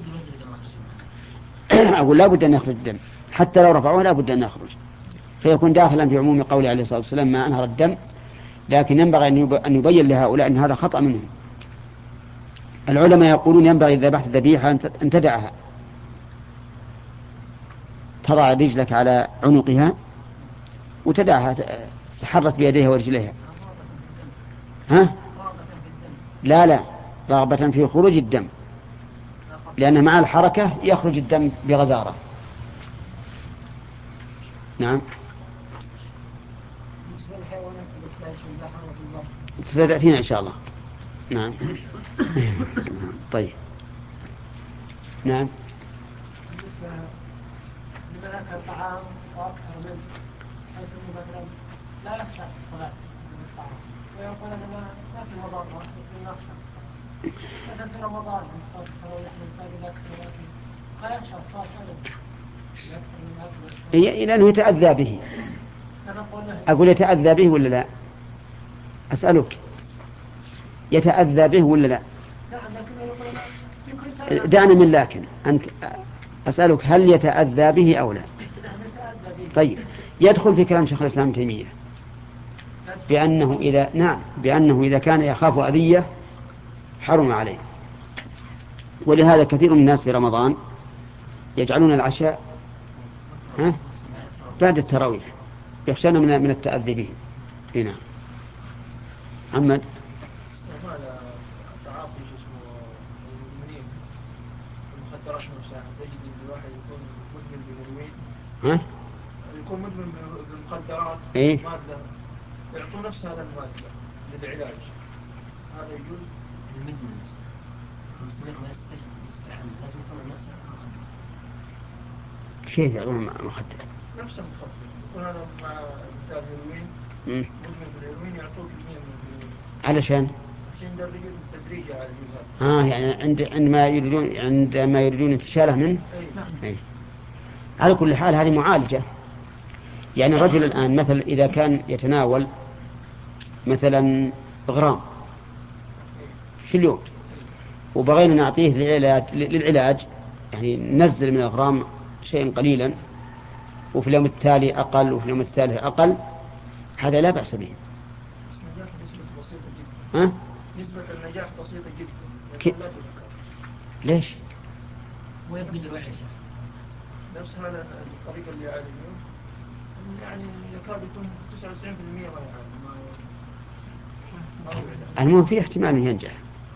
أقول لا بد أن يخرج الدم، حتى لو رفعوه لا بد أن يخرج، فيكون داخلا في عموم قوله عليه الصلاة والسلام: ما أنهر الدم. لكن ينبغي أن يبين لهؤلاء أن هذا خطأ منهم. العلماء يقولون ينبغي إذا ذبحت ذبيحة أن تدعها، تضع رجلك على عنقها وتدعها تحرك بيديها ورجليها. ها؟ لا لا، رغبة في خروج الدم، لأن مع الحركة يخرج الدم بغزارة. نعم. ستأتينا إن شاء الله. نعم. طيب. نعم. بالنسبة لمن أكل طعام وأكثر منه، حيث أنه مثلا لا يخشى في الصلاة من الطعام، ويقول أنا ما في مضرة بس ما أخشى في الصلاة. مثلا في رمضان من صلاة التراويح الإنسان إذا أكثر وأكل لا يخشى الصلاة أبدا، يكثر من أكل. لأنه يتأذى به. أقول يتأذى به ولا لا؟ أسألك، يتأذى به ولا لا؟ دعني من لكن أنت أسألك هل يتأذى به أو لا؟ طيب، يدخل في كلام شيخ الإسلام ابن تيمية بأنه إذا نعم بأنه إذا كان يخاف أذية حرم عليه. ولهذا كثير من الناس في رمضان يجعلون العشاء ها؟ بعد التراويح، يخشون من من التأذي به. هنا محمد. استعمال تعاطي شو اسمه المدمنين المخدرات نفسها، تجد ان الواحد يكون مدمن بالهيروين، ها؟ يكون مدمن بالمخدرات، إيه؟ مادة يعطوا نفس هذا المادة للعلاج، هذا يجوز؟ المدمن المستمر ما يستجيب يصبر عنه، لازم يكون نفسه مخدر. كيف يعطون مخدر؟ نفس المخدر، يكون هذا مع مثال هيروين، مم. مدمن بالهيروين يعطوه كمية من الهيروين علشان عشان يدرجوا التدريج على الجهاز. ها يعني عند عندما يريدون عندما يريدون انتشاله منه. أي. أي. على كل حال هذه معالجة. يعني الرجل الآن مثلا إذا كان يتناول مثلا غرام في اليوم وبغينا نعطيه للعلاج, للعلاج يعني ننزل من الغرام شيئا قليلا وفي اليوم التالي أقل وفي اليوم الثالث أقل، هذا لا بأس به. بس نجاح نسبة بسيطة جدا. ها؟ نسبة النجاح بسيطة جدا. كي... لا تذكر. ليش؟ ويفقد الوعي يا شيخ. نفس هذا الطريقة اللي يعالجون يعني يكاد يكون تسعة وتسعين بالمئة ما يعالج. المهم في احتمال أن ينجح.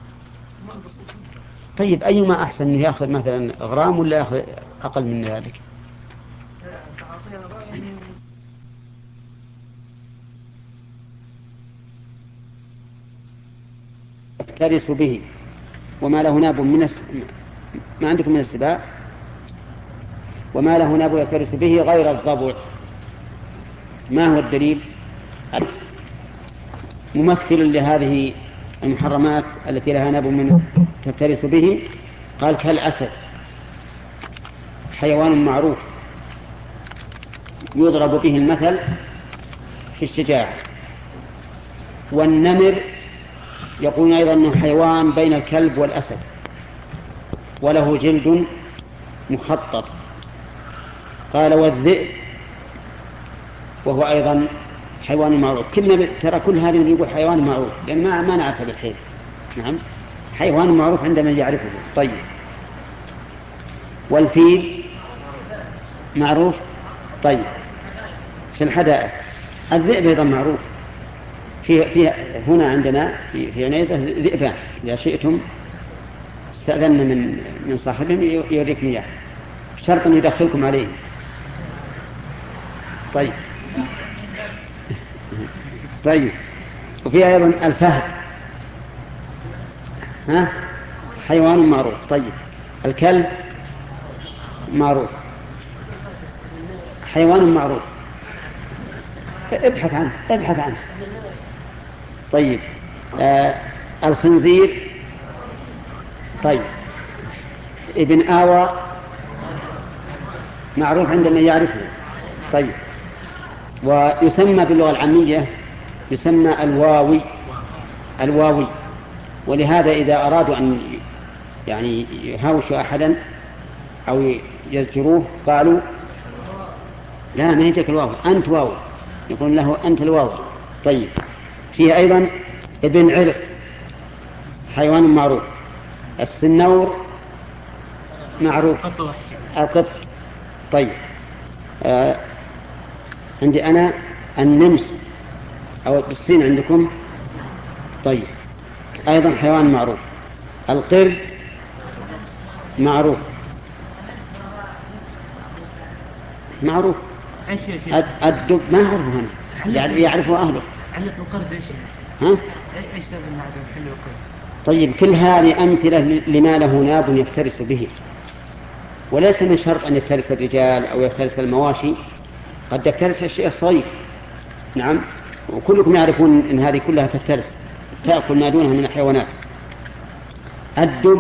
طيب أيما أحسن أنه يأخذ مثلا غرام ولا يأخذ أقل من ذلك؟ يفترس به وما له ناب من الس... ما عندكم من السباع، وما له ناب يفترس به غير الضبع. ما هو الدليل؟ ممثل لهذه المحرمات التي لها ناب من تفترس به، قال كالأسد حيوان معروف يضرب به المثل في الشجاعة، والنمر يقولون أيضا أنه حيوان بين الكلب والأسد وله جلد مخطط. قال والذئب وهو أيضا حيوان معروف. كلنا ترى كل هذه اللي يقول حيوان معروف لأن ما ما نعرفه بالخير. نعم حيوان معروف عندما يعرفه. طيب والفيل معروف. طيب في الحدائق الذئب أيضا معروف. في في هنا عندنا في في عنيزة ذئبان، إذا شئتم استأذن من من صاحبهم يوريكم إياه شرط أن يدخلكم عليه. طيب طيب وفي أيضا الفهد ها حيوان معروف. طيب الكلب معروف حيوان معروف، ابحث عنه ابحث عنه. طيب آه الخنزير. طيب ابن آوى معروف عندما يعرفه. طيب ويسمى باللغة العامية يسمى الواوي الواوي ولهذا إذا أرادوا أن يعني يهاوشوا أحدا أو يزجروه قالوا لا ما يجيك الواوي أنت واوي، يقول له أنت الواوي. طيب فيه أيضا ابن عرس حيوان معروف. السنور معروف القط. طيب آه عندي أنا النمس أو بالصين عندكم. طيب أيضا حيوان معروف. القرد معروف معروف. الدب ما أعرفه هنا يعني يعرفه أهله. علة القرد إيش؟ ها؟ إيش سبب المعدن حلو القرد؟ طيب كل هذه أمثلة لما له ناب يفترس به، وليس من شرط أن يفترس الرجال أو يفترس المواشي، قد يفترس الشيء الصغير. نعم وكلكم يعرفون أن هذه كلها تفترس تأكل ما دونها من الحيوانات. الدب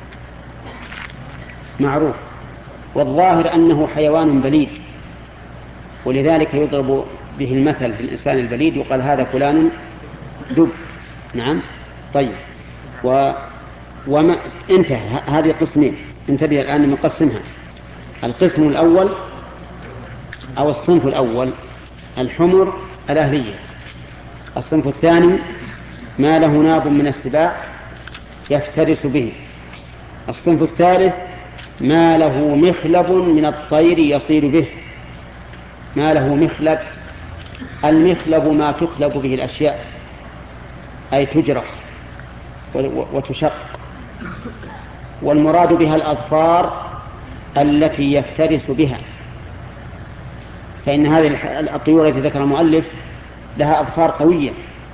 معروف والظاهر أنه حيوان بليد ولذلك يضرب به المثل في الإنسان البليد يقال هذا فلان دب. نعم طيب و... وما انتهى هذه قسمين. انتبه الآن نقسمها. القسم الأول أو الصنف الأول الحمر الأهلية. الصنف الثاني ما له ناب من السباع يفترس به. الصنف الثالث ما له مخلب من الطير يصيد به. ما له مخلب، المخلب ما تخلب به الأشياء، أي تجرح وتشق، والمراد بها الأظفار التي يفترس بها، فإن هذه الطيور التي ذكر المؤلف لها أظفار قوية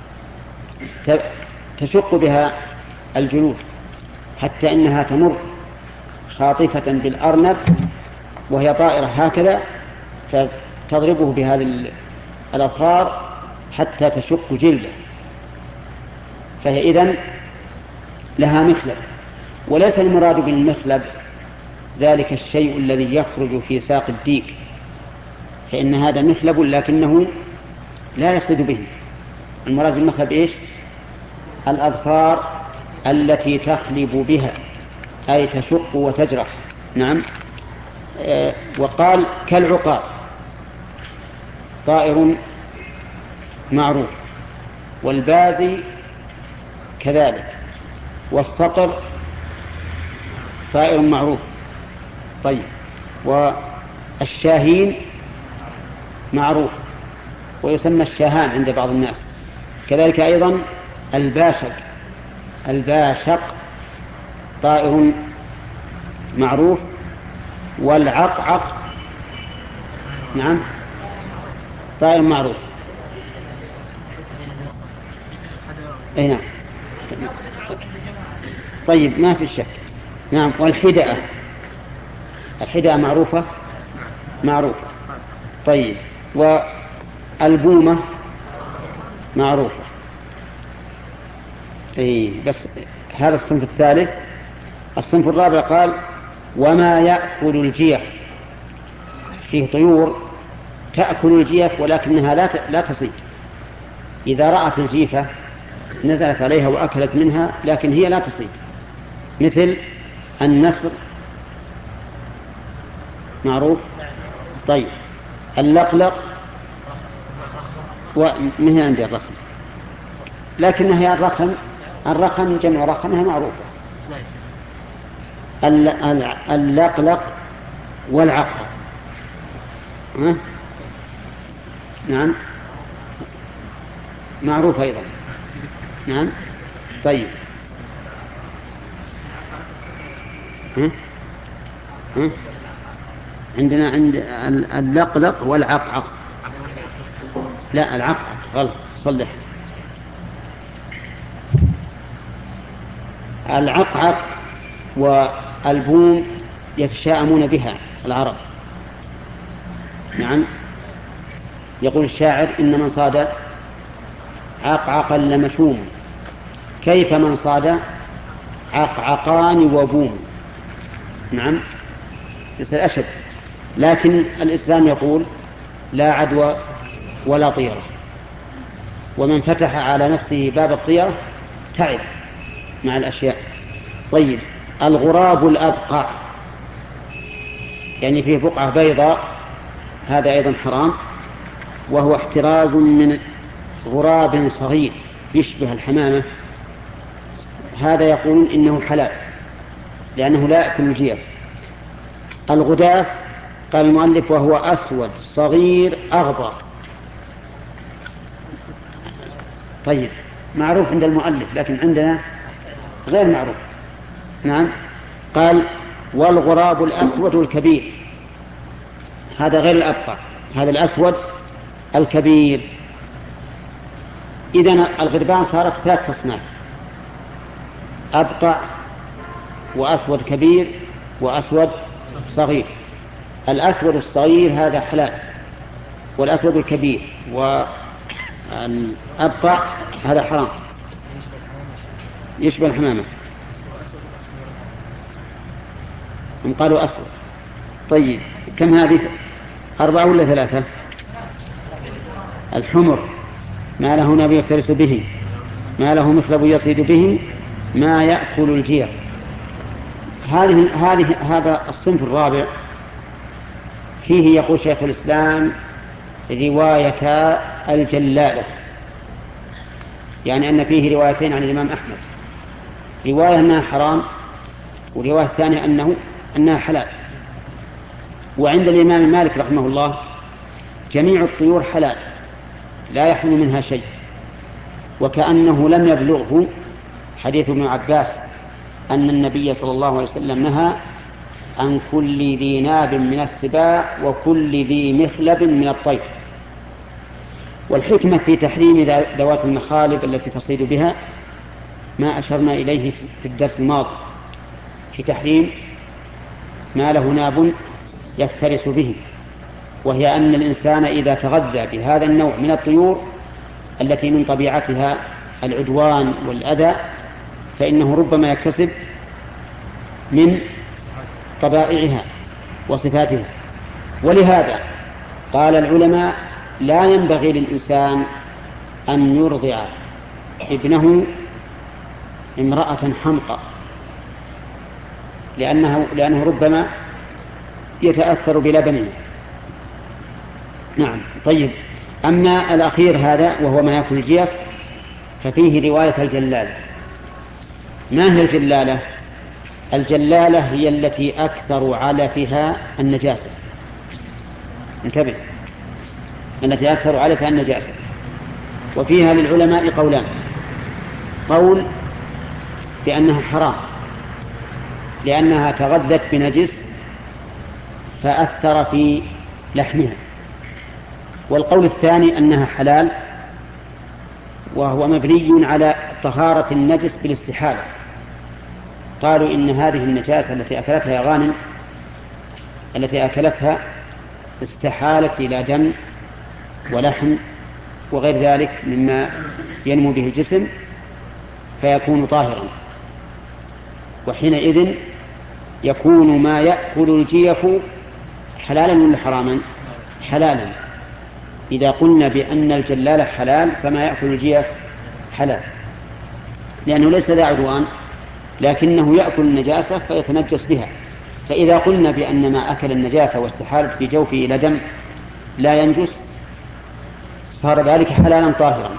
تشق بها الجلود، حتى إنها تمر خاطفة بالأرنب وهي طائرة هكذا فتضربه بهذه الأظفار حتى تشق جلده، فهي إذن لها مخلب. وليس المراد بالمخلب ذلك الشيء الذي يخرج في ساق الديك، فإن هذا مخلب لكنه لا يصيد به. المراد بالمخلب إيش؟ الأظفار التي تخلب بها، أي تشق وتجرح. نعم. آه وقال كالعقاب، طائر معروف، والبازي كذلك، والصقر طائر معروف. طيب، والشاهين معروف ويسمى الشاهان عند بعض الناس. كذلك أيضا الباشق، الباشق طائر معروف. والعقعق نعم طائر معروف. أي نعم. طيب، ما في شك. نعم. والحدأة، الحدأة معروفة معروفة. طيب، والبومة معروفة. أي بس هذا الصنف الثالث. الصنف الرابع قال وما يأكل الجيف. فيه طيور تأكل الجيف ولكنها لا لا تصيد. إذا رأت الجيفة نزلت عليها وأكلت منها، لكن هي لا تصيد، مثل النسر معروف. طيب، اللقلق ومهي عندي الرخم، لكنها هي الرخم الرخم جمع رخمها معروفة. اللقلق والعقرب. ها؟ نعم معروف أيضا. نعم. طيب. ها؟ ها؟ عندنا عند اللقلق والعقعق. لا، العقعق غلط، صلح. العقعق والبوم يتشاءمون بها العرب. نعم. يقول الشاعر إن من صاد عقعقا لمشوم، كيف من صاد عقعقان وبوم. نعم، يصير أشد. لكن الإسلام يقول لا عدوى ولا طيرة، ومن فتح على نفسه باب الطيرة تعب مع الأشياء. طيب، الغراب الأبقع، يعني فيه بقعة بيضاء، هذا أيضا حرام، وهو احتراز من غراب صغير يشبه الحمامة. هذا يقولون إنه حلال لأنه لا يأكل الجيف. الغداف قال المؤلف وهو أسود صغير أغبر. طيب، معروف عند المؤلف لكن عندنا غير معروف. نعم. قال والغراب الأسود الكبير، هذا غير الأبقع، هذا الأسود الكبير. إذن الغربان صارت ثلاث أصناف: أبقع وأسود كبير وأسود صغير. الأسود الصغير هذا حلال، والأسود الكبير والأبقع هذا حرام، يشبه الحمامة. هم قالوا أسود. طيب، كم هذه؟ أربعة ولا ثلاثة؟ الحمر ما له نبي يفترس به، ما له مخلب يصيد به، ما يأكل الجيف. هذه هذه هذا الصنف الرابع فيه يقول شيخ الإسلام رواية الجلالة، يعني أن فيه روايتين عن الإمام أحمد، رواية أنها حرام ورواية ثانية أنه أنها حلال. وعند الإمام مالك رحمه الله جميع الطيور حلال لا يحرم منها شيء، وكأنه لم يبلغه حديث ابن عباس أن النبي صلى الله عليه وسلم نهى عن كل ذي ناب من السباع وكل ذي مخلب من الطير. والحكمة في تحريم ذوات المخالب التي تصيد بها ما أشرنا إليه في الدرس الماضي في تحريم ما له ناب يفترس به، وهي أن الإنسان إذا تغذى بهذا النوع من الطيور التي من طبيعتها العدوان والأذى فإنه ربما يكتسب من طبائعها وصفاتها. ولهذا قال العلماء لا ينبغي للإنسان أن يرضع ابنه امرأة حمقى، لأنه, لأنه ربما يتأثر بلبنه. نعم. طيب، أما الأخير هذا وهو ما يأكل الجيف ففيه رواية الجلالة. ما هي الجلالة؟ الجلالة هي التي أكثر علفها النجاسة. انتبه، التي أكثر علفها النجاسة. وفيها للعلماء قولان: قول بأنها حرام لأنها تغذت بنجس فأثر في لحمها، والقول الثاني أنها حلال وهو مبني على طهارة النجس بالاستحالة. قالوا إن هذه النجاسة التي أكلتها يا غانم التي أكلتها استحالت إلى دم ولحم وغير ذلك مما ينمو به الجسم فيكون طاهرا، وحينئذ يكون ما يأكل الجيف حلالا ولا حراما؟ حلالا. إذا قلنا بأن الجلالة حلال فما يأكل الجيف حلال، لأنه ليس ذا عدوان لكنه يأكل النجاسة فيتنجس بها. فإذا قلنا بأن ما أكل النجاسة واستحالت في جوفه إلى دم لا ينجس صار ذلك حلالا طاهرا.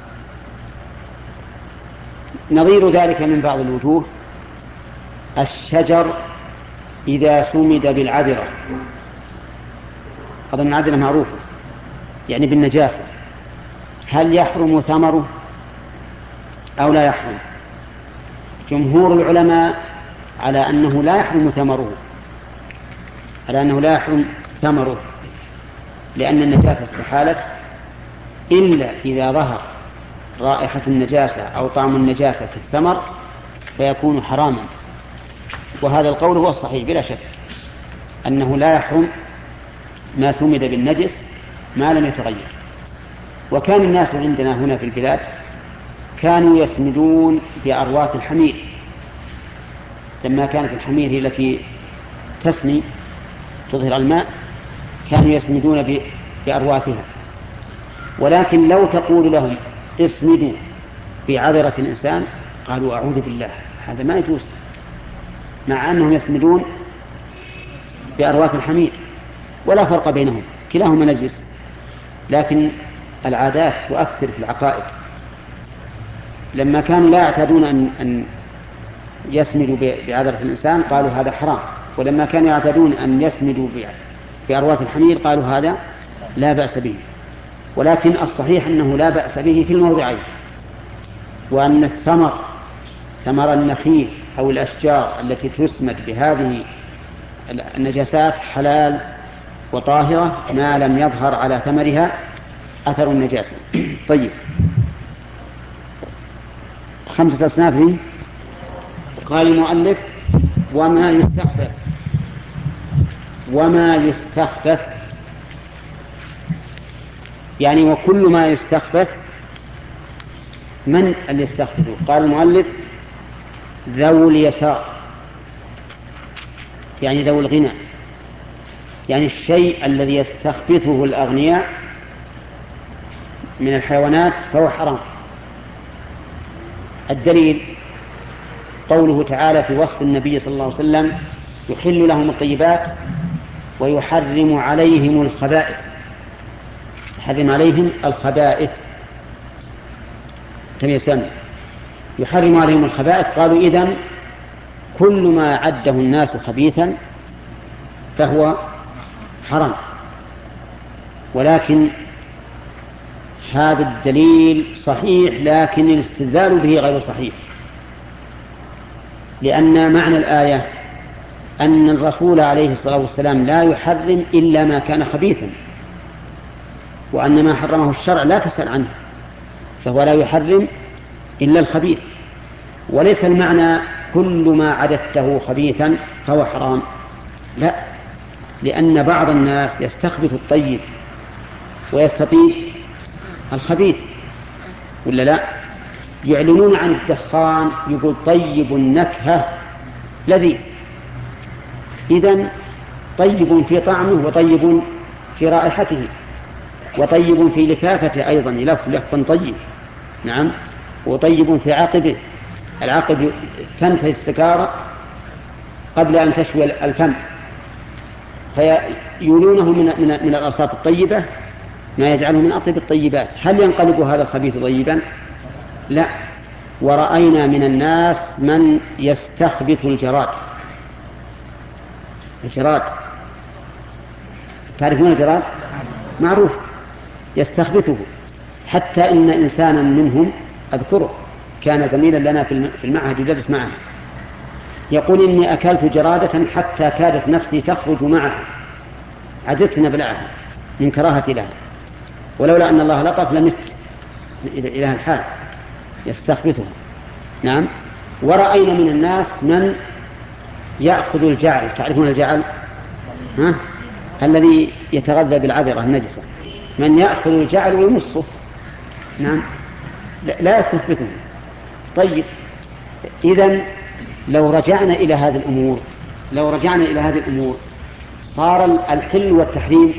نظير ذلك من بعض الوجوه الشجر إذا سمد بالعذرة، أظن العذرة معروفة يعني بالنجاسة، هل يحرم ثمره أو لا يحرم؟ جمهور العلماء على أنه لا يحرم ثمره، على أنه لا يحرم ثمره لأن النجاسة استحالت إلا إذا ظهر رائحة النجاسة أو طعم النجاسة في الثمر فيكون حراما. وهذا القول هو الصحيح بلا شك، أنه لا يحرم ما سمد بالنجس ما لم يتغير. وكان الناس عندنا هنا في البلاد كانوا يسمدون بأرواث الحمير، لما كانت الحمير هي التي تسني تظهر الماء كانوا يسمدون بأرواثها. ولكن لو تقول لهم اسمدوا بعذرة الإنسان قالوا أعوذ بالله، هذا ما يجوز، مع أنهم يسمدون بأرواث الحمير ولا فرق بينهم، كلاهما نجس، لكن العادات تؤثر في العقائد. لما كانوا لا يعتادون أن, أن يسمدوا بعذرة الإنسان قالوا هذا حرام، ولما كانوا يعتادون أن يسمدوا بأرواث الحمير قالوا هذا لا بأس به. ولكن الصحيح أنه لا بأس به في الموضعين، وأن الثمر ثمر النخيل أو الأشجار التي تسمد بهذه النجاسات حلال وطاهرة ما لم يظهر على ثمرها أثر النجاسة. طيب، خمسة أصناف دي قال المؤلف وما يستخبث. وما يستخبث يعني وكل ما يستخبث. من اللي يستخبث؟ قال المؤلف ذو اليسار، يعني ذو الغنى، يعني الشيء الذي يستخبثه الأغنياء من الحيوانات فهو حرام. الدليل قوله تعالى في وصف النبي صلى الله عليه وسلم يحل لهم الطيبات ويحرم عليهم الخبائث، يحرم عليهم الخبائث تميسان يحرم عليهم الخبائث. قالوا إذن كل ما عده الناس خبيثا فهو حرام، ولكن هذا الدليل صحيح لكن الاستدلال به غير صحيح، لأن معنى الآية أن الرسول عليه الصلاة والسلام لا يحرم إلا ما كان خبيثا، وأن ما حرمه الشرع لا تسأل عنه، فهو لا يحرم إلا الخبيث. وليس المعنى كل ما عددته خبيثا فهو حرام، لا، لأن بعض الناس يستخبث الطيب ويستطيب الخبيث، ولا لا؟ يعلنون عن الدخان يقول طيب النكهة لذيذ، إذن طيب في طعمه وطيب في رائحته وطيب في لفافته أيضا، يلف لفا طيب، نعم، وطيب في عقبه، العقب تنتهي السكارة قبل أن تشوي الفم، فيولونه من, من, من الأصاف الطيبة ما يجعله من أطيب الطيبات. هل ينقلب هذا الخبيث طيبا؟ لا. ورأينا من الناس من يستخبث الجراد. الجراد تعرفون الجراد؟ معروف، يستخبثه، حتى إن إنسانا منهم أذكره كان زميلا لنا في المعهد يدرس معنا، يقول إني أكلت جرادة حتى كادت نفسي تخرج معها، عجزت أن أبلعها من كراهتي لها، ولولا أن الله لطف لمت إلى الحال، يستخبثه. نعم. ورأينا من الناس من يأخذ الجعل، تعرفون الجعل؟ ها؟ الذي يتغذى بالعذرة النجسة، من يأخذ الجعل ويمصه، نعم، لا يستخبثه. طيب، إذن لو رجعنا إلى هذه الأمور لو رجعنا إلى هذه الأمور صار الحل والتحريم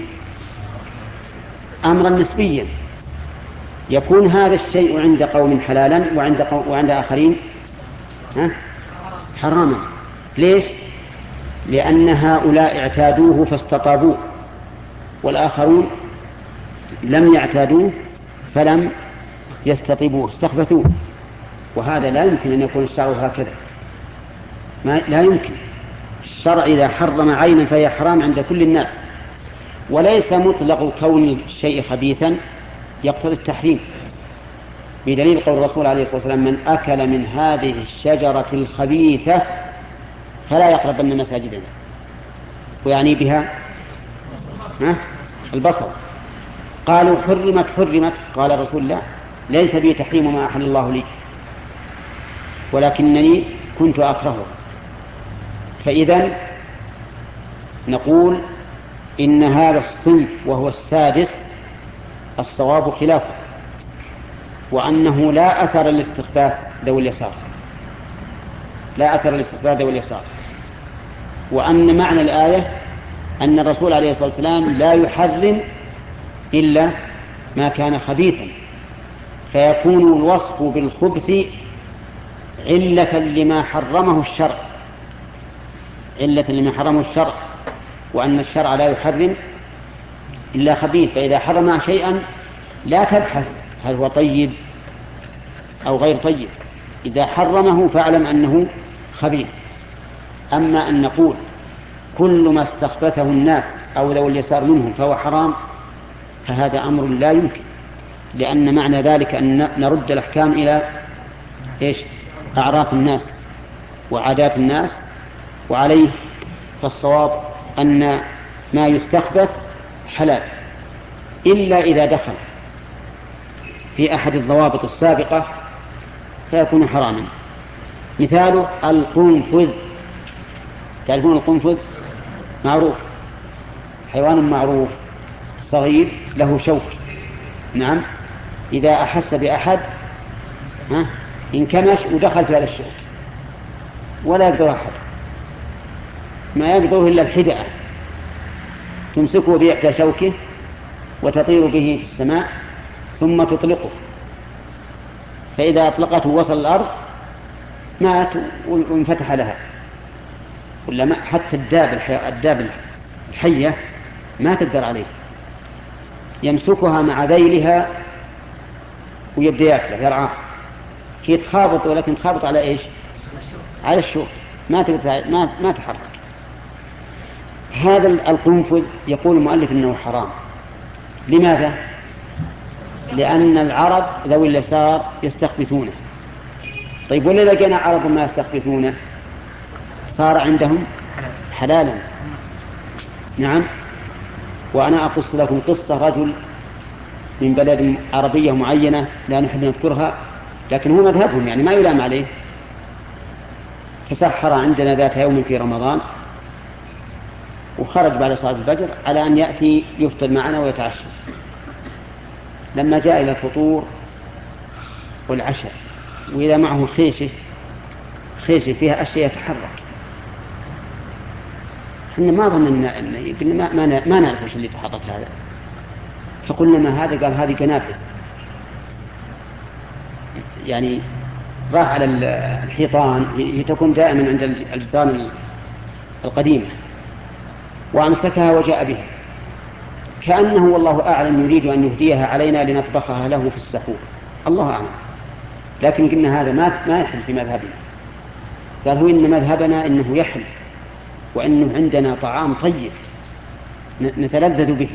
أمرا نسبيا، يكون هذا الشيء عند قوم حلالا وعند قوم وعند آخرين ها حراما. ليش؟ لأن هؤلاء اعتادوه فاستطابوه، والآخرون لم يعتادوه فلم يستطيبوه، استخبثوه، وهذا لا يمكن أن يكون الشرع هكذا، ما لا يمكن. الشرع إذا حرم عينا فهي حرام عند كل الناس، وليس مطلق كون الشيء خبيثا يقتضي التحريم، بدليل قول الرسول عليه الصلاة والسلام من أكل من هذه الشجرة الخبيثة فلا يقربن مساجدنا، ويعني بها ها البصر. قالوا حرمت حرمت قال الرسول لا، ليس بي تحريم ما أحل الله لي ولكنني كنت أكرهه. فإذا نقول إن هذا الصنف وهو السادس الصواب خلافه، وأنه لا أثر الاستخباث ذوي اليسار، لا أثر الاستخباث ذوي اليسار، وأن معنى الآية أن الرسول عليه الصلاة والسلام لا يحرم إلا ما كان خبيثا، فيكون الوصف بالخبث علة لما حرمه الشرع علة لما حرمه الشرع وأن الشرع لا يحرم إلا خبيث. فإذا حرم شيئا لا تبحث هل هو طيب أو غير طيب، إذا حرمه فاعلم أنه خبيث. أما أن نقول كل ما استخبثه الناس أو ذوي اليسار منهم فهو حرام، فهذا أمر لا يمكن، لأن معنى ذلك أن نرد الأحكام إلى إيش؟ أعراف الناس وعادات الناس، وعليه فالصواب أن ما يستخبث حلال إلا إذا دخل في أحد الضوابط السابقة فيكون حراما. مثاله القنفذ، تعرفون القنفذ؟ معروف، حيوان معروف صغير له شوك، نعم، إذا أحس بأحد ها انكمش ودخل في هذا الشوك ولا يقدر أحد، ما يقدره إلا الحدأة، تمسكه بإحدى شوكه وتطير به في السماء ثم تطلقه، فإذا أطلقته وصل الأرض مات وانفتح لها، ولا ما حتى الداب الداب الحية ما تقدر عليه، يمسكها مع ذيلها ويبدأ يأكله يرعاه، كي تخابط، ولكن تخابط على إيش؟ على الشوك، ما ما ما تحرك. هذا القنفذ يقول المؤلف إنه حرام. لماذا؟ لأن العرب ذوي اليسار يستخبثونه. طيب ولا لقينا عرب ما يستخبثونه صار عندهم حلالا. نعم. وأنا أقص لكم قصة رجل من بلد عربية معينة لا نحب نذكرها، لكن هو مذهبهم يعني ما يلام عليه. تسحر عندنا ذات يوم في رمضان وخرج بعد صلاة الفجر على أن يأتي يفطر معنا ويتعشى. لما جاء إلى الفطور والعشاء وإذا معه خيشة خيشة فيها أشياء يتحرك، إحنا ما ظننا إن ما ما ما نعرف وش اللي يتحرك هذا، فقلنا ما هذا؟ قال هذه كنافذ. يعني راح على الحيطان، هي تكون دائما عند الجدران القديمة، وأمسكها وجاء بها كأنه والله أعلم يريد أن يهديها علينا لنطبخها له في السحور، الله أعلم. لكن قلنا هذا ما ما يحل في مذهبنا. قال هو إن مذهبنا إنه يحل، وإنه عندنا طعام طيب نتلذذ به.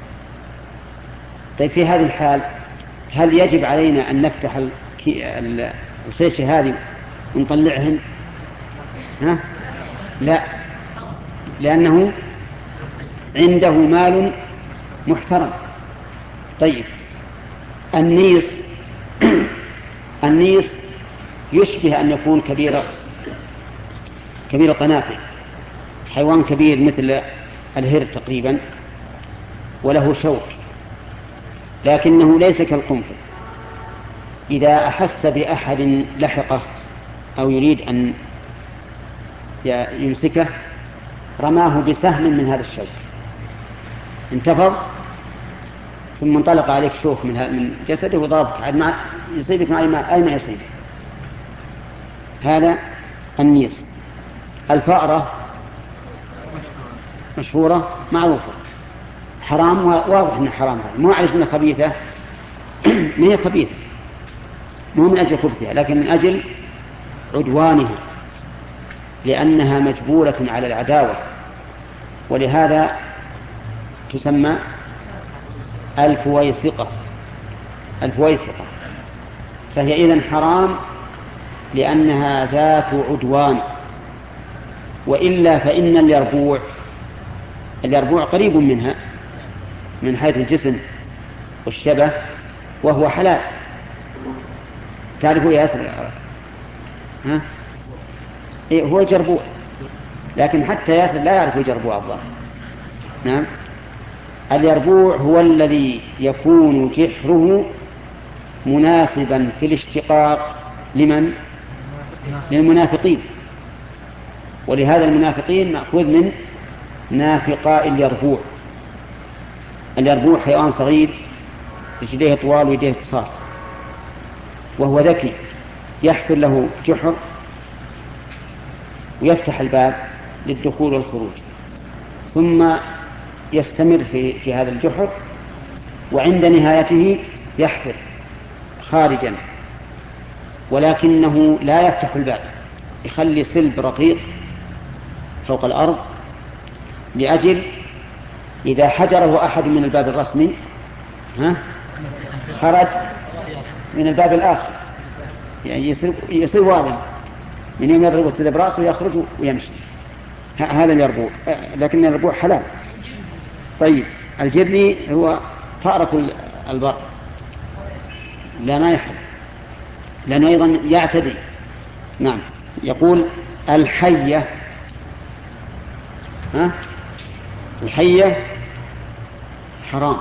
طيب في هذه الحال هل يجب علينا أن نفتح الخيشة هذه ونطلعهن؟ ها؟ لا، لأنه عنده مال محترم. طيب النيس النيس يشبه أن يكون كبير كبير القنافذ، حيوان كبير مثل الهر تقريبا وله شوك، لكنه ليس كالقنفذ. إذا أحس بأحد لحقه أو يريد أن يمسكه رماه بسهم من هذا الشوك، انتفض ثم انطلق عليك شوك من من جسده وضربك عاد ما يصيبك مع أي ما يصيبك. هذا النيس. الفأرة مشهورة معروفة، حرام، واضح أنها حرام. هذا مو على أنها خبيثة، ما هي خبيثة، مو من أجل خبثها، لكن من أجل عدوانها، لأنها مجبولة على العداوة، ولهذا تسمى الفويسقة. الفويسقة فهي إذن حرام لأنها ذات عدوان. وإلا فإن اليربوع اليربوع قريب منها من حيث الجسم والشبه وهو حلال. تعرفوا يا ياسر؟ ها؟ إيه هو الجربوع، لكن حتى ياسر لا يعرف الجربوع الظاهر. نعم. اليربوع هو الذي يكون جحره مناسبا في الاشتقاق لمن؟ للمنافقين، ولهذا المنافقين مأخوذ من نافقاء اليربوع. اليربوع حيوان صغير رجليه طوال ويديه قصار، وهو ذكي، يحفر له جحر ويفتح الباب للدخول والخروج، ثم يستمر في في هذا الجحر، وعند نهايته يحفر خارجا، ولكنه لا يفتح الباب، يخلي صلب رقيق فوق الأرض، لأجل إذا حجره أحد من الباب الرسمي ها خرج من الباب الآخر، يعني يصير يصير واضح من يوم يضرب السلب رأسه يخرج ويمشي. هذا اليربوع، لكن اليربوع حلال. طيب الجري هو فأرة البر، لا ما يحل لأنه أيضا يعتدي. نعم. يقول الحية، ها الحية حرام.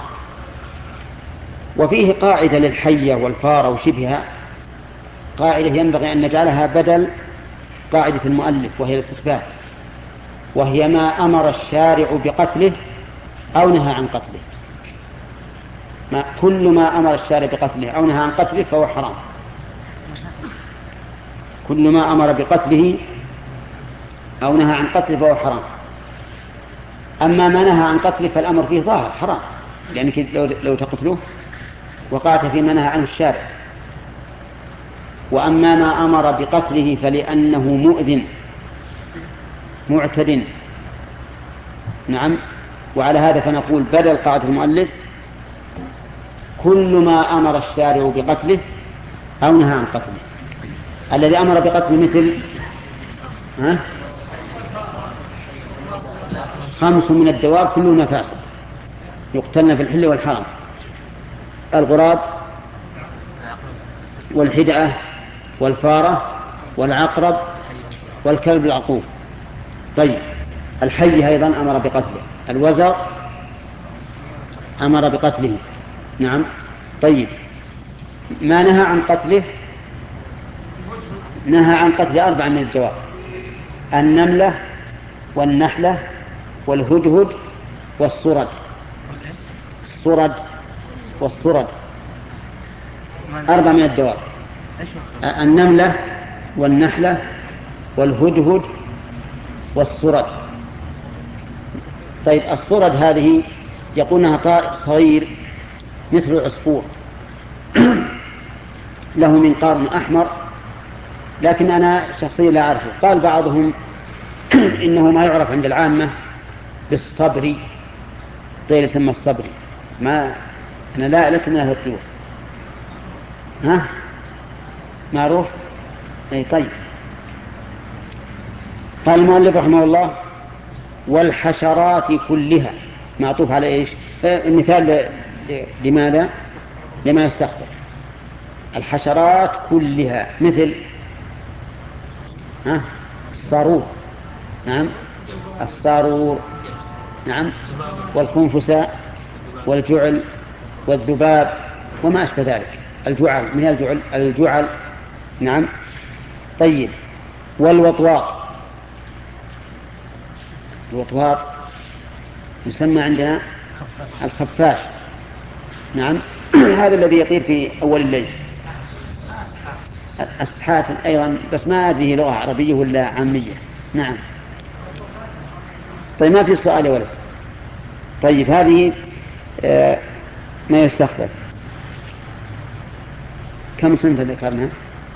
وفيه قاعدة للحية والفارة وشبهها، قاعدة ينبغي أن نجعلها بدل قاعدة المؤلف وهي الاستخباث، وهي ما أمر الشارع بقتله أو نهى عن قتله. ما كل ما أمر الشارع بقتله أو نهى عن قتله فهو حرام. كل ما أمر بقتله أو نهى عن قتله فهو حرام. أما ما نهى عن قتله فالأمر فيه ظاهر حرام، لأنك لو, لو تقتلوه وقعت في ما نهى عنه الشارع. وأما ما أمر بقتله فلأنه مؤذن معتد. نعم. وعلى هذا فنقول بدل قاعدة المؤلف كل ما أمر الشارع بقتله أو نهى عن قتله. الذي أمر بقتله مثل ها؟ خمس من الدواب كلهن فاسد يقتلن في الحل والحرم: الغراب والحدعة والفارة والعقرب والكلب العقور. طيب الحي أيضا أمر بقتله، الوزغ أمر بقتله. نعم. طيب ما نهى عن قتله؟ نهى عن قتل أربع من الدواب: النملة والنحلة والهدهد والصرد. الصرد والصرد أربع من الدواب: النملة والنحلة والهدهد والصرد. طيب الصرد هذه يقولونها طائر صغير مثل العصفور له منقار أحمر، لكن أنا شخصيا لا أعرفه. قال بعضهم إنه ما يعرف عند العامة بالصبري، طير يسمى الصبري. ما أنا لا لست من أهل الطيور. ها معروف؟ أي طيب. قال المؤلف رحمه الله: والحشرات كلها. معطوف على إيش؟ المثال لماذا؟ لما يستقبل. الحشرات كلها مثل ها الصارور. نعم الصارور. نعم والخنفساء والجعل والذباب وما أشبه ذلك. الجعل من الجعل الجعل. نعم. طيب والوطواط. الوطواط يسمى عندنا الخفاش. نعم هذا الذي يطير في أول الليل. السحات أيضا، بس ما أدري لغة عربية ولا عامية. نعم. طيب ما في سؤال يا ولد. طيب هذه آه ما يستخبث. كم صنف ذكرنا؟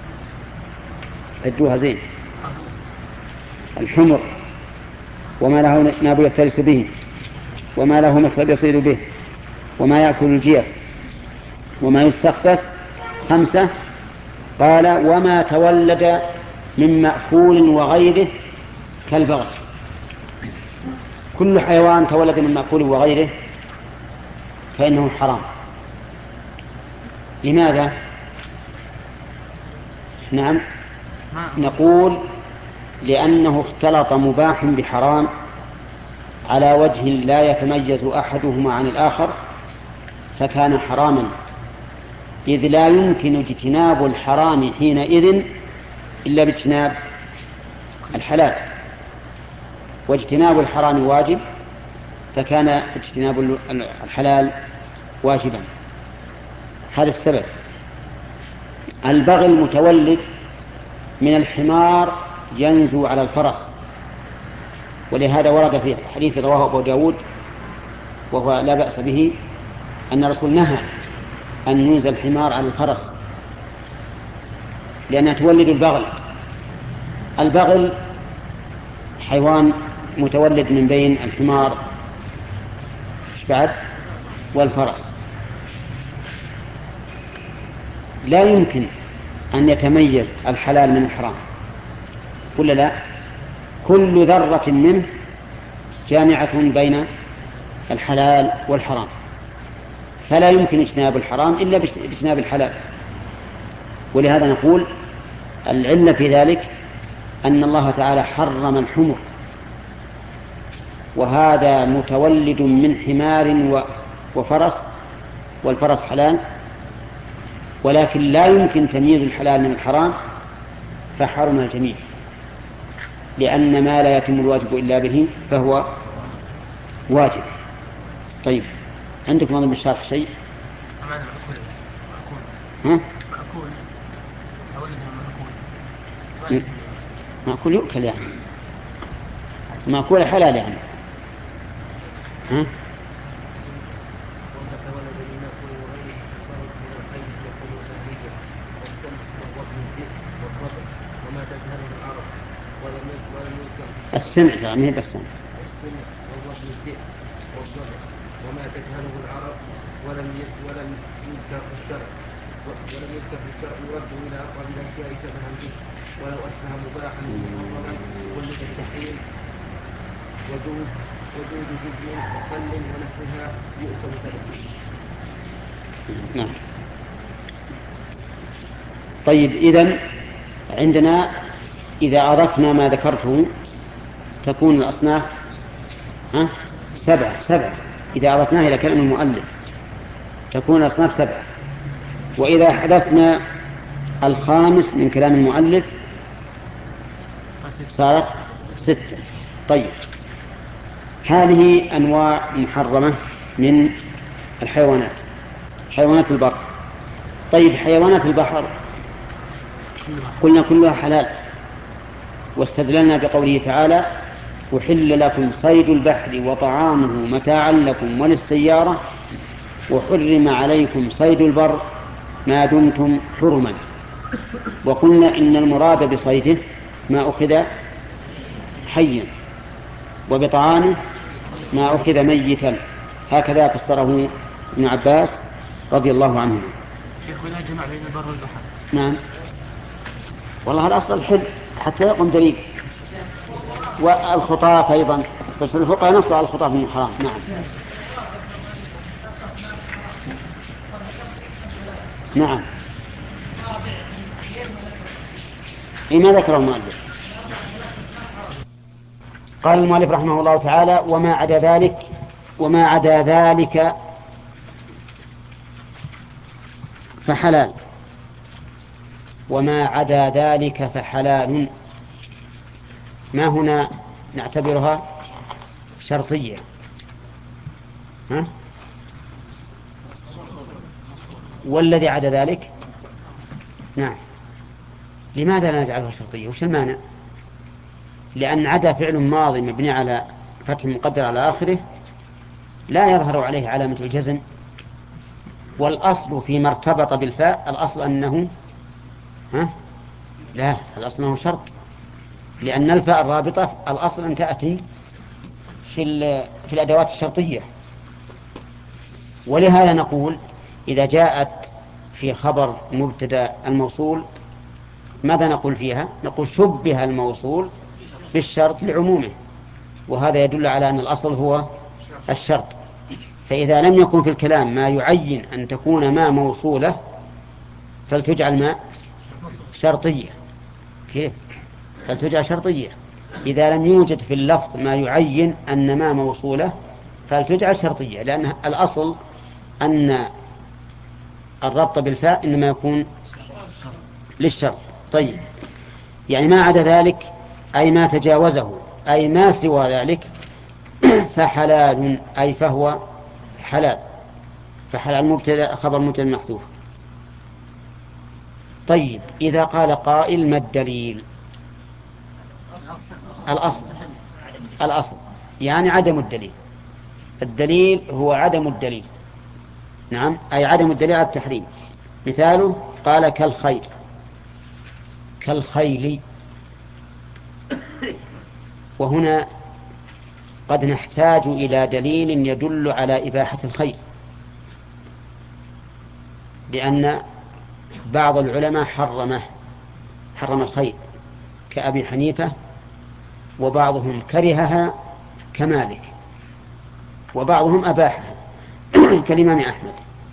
عدوها زين. الحمر وما له ناب يفترس به، وما له مخلب يصيد به، وما يأكل الجيف، وما يستخبث. خمسة. قال وما تولد من مأكول وغيره كالبغل. كل حيوان تولد من مأكول وغيره فإنه حرام. لماذا؟ نعم نقول لأنه اختلط مباح بحرام على وجه لا يتميز أحدهما عن الآخر فكان حراما، إذ لا يمكن اجتناب الحرام حينئذ إلا باجتناب الحلال، واجتناب الحرام واجب فكان اجتناب الحلال واجبا. هذا السبب. البغل متولد من الحمار ينزو على الفرس، ولهذا ورد في حديث رواه أبو داود وهو لا بأس به أن الرسول نهى أن ينزل الحمار على الفرس لأنها تولد البغل. البغل حيوان متولد من بين الحمار بعد والفرس، لا يمكن أن يتميز الحلال من الحرام ولا لا؟ كل ذرة منه جامعة بين الحلال والحرام، فلا يمكن اجتناب الحرام إلا باجتناب الحلال. ولهذا نقول العلة في ذلك أن الله تعالى حرم الحمر، وهذا متولد من حمار وفرس، والفرس حلال، ولكن لا يمكن تمييز الحلال من الحرام فحرم الجميع، لأن ما لا يتم الواجب إلا به فهو واجب. طيب عندكم أظن بالشرح شيء؟ ها؟ مأكول يؤكل يعني، مأكول حلال يعني. ها؟ السمع ترى ما هي بالسمع. السمع والرجل الذئب والضبع وما تجهله العرب ولم ي- ولم يذكر في الشرع ولم يذكر في الشرع يرد الى اقرب الاشياء شبها به ولو اشبه مباحا محرما كل التحريم ودود ودود جزء وخل ونحوها يؤكل ثلاث. نعم. طيب إذن عندنا إذا أضفنا ما ذكرته تكون الأصناف ها سبعة سبعة إذا أضفناها إلى كلام المؤلف تكون الأصناف سبعة، وإذا حذفنا الخامس من كلام المؤلف صارت ستة. طيب هذه أنواع محرمة من الحيوانات، حيوانات البر. طيب حيوانات البحر قلنا كلها حلال، واستدللنا بقوله تعالى أحل لكم صيد البحر وطعامه متاعا لكم وللسيارة وحرم عليكم صيد البر ما دمتم حرما. وقلنا إن المراد بصيده ما أخذ حيا وبطعامه ما أخذ ميتا، هكذا فسره ابن عباس رضي الله عنهما. شيخ ولا جمع بين البر والبحر؟ نعم والله الأصل الحل حتى يقوم دليل، والخطاف أيضا، بس الفقهاء نصوا على الخطاف من حرام. نعم نعم إيه ما ذكره المؤلف. قال المؤلف رحمه الله تعالى وما عدا ذلك وما عدا ذلك فحلال، وما عدا ذلك فحلال. ما هنا نعتبرها شرطية، ها؟ والذي عدا ذلك نعم. لماذا لا نجعلها شرطية؟ وش المانع؟ لأن عدا فعل ماضي مبني على فتح مقدر على آخره لا يظهر عليه علامة الجزم، والأصل فيما ارتبط بالفاء الأصل أنه ها؟ لا الأصل أنه شرط، لأن الفاء الرابطة الأصل أن تأتي في, في الأدوات الشرطية. ولهذا نقول إذا جاءت في خبر مبتدأ الموصول ماذا نقول فيها؟ نقول شبه الموصول بالشرط لعمومه، وهذا يدل على أن الأصل هو الشرط. فإذا لم يكن في الكلام ما يعين أن تكون ما موصولة فلتجعل ما شرطية. كيف؟ فلتجعل شرطية. إذا لم يوجد في اللفظ ما يعين أن ما موصولة فلتجعل شرطية، لأن الأصل أن الربط بالفاء إنما يكون للشرط. طيب يعني ما عدا ذلك أي ما تجاوزه أي ما سوى ذلك فحلال أي فهو حلال. فحلال مبتدأ خبر مبتدأ محذوف. طيب إذا قال قائل ما الدليل؟ الأصل الأصل يعني عدم الدليل. الدليل هو عدم الدليل. نعم أي عدم الدليل على التحريم. مثاله قال كالخيل، كالخيل. وهنا قد نحتاج إلى دليل يدل على إباحة الخيل، لأن بعض العلماء حرمه حرم الخيل كأبي حنيفة، وبعضهم كرهها كمالك، وبعضهم أباحها كالإمام أحمد.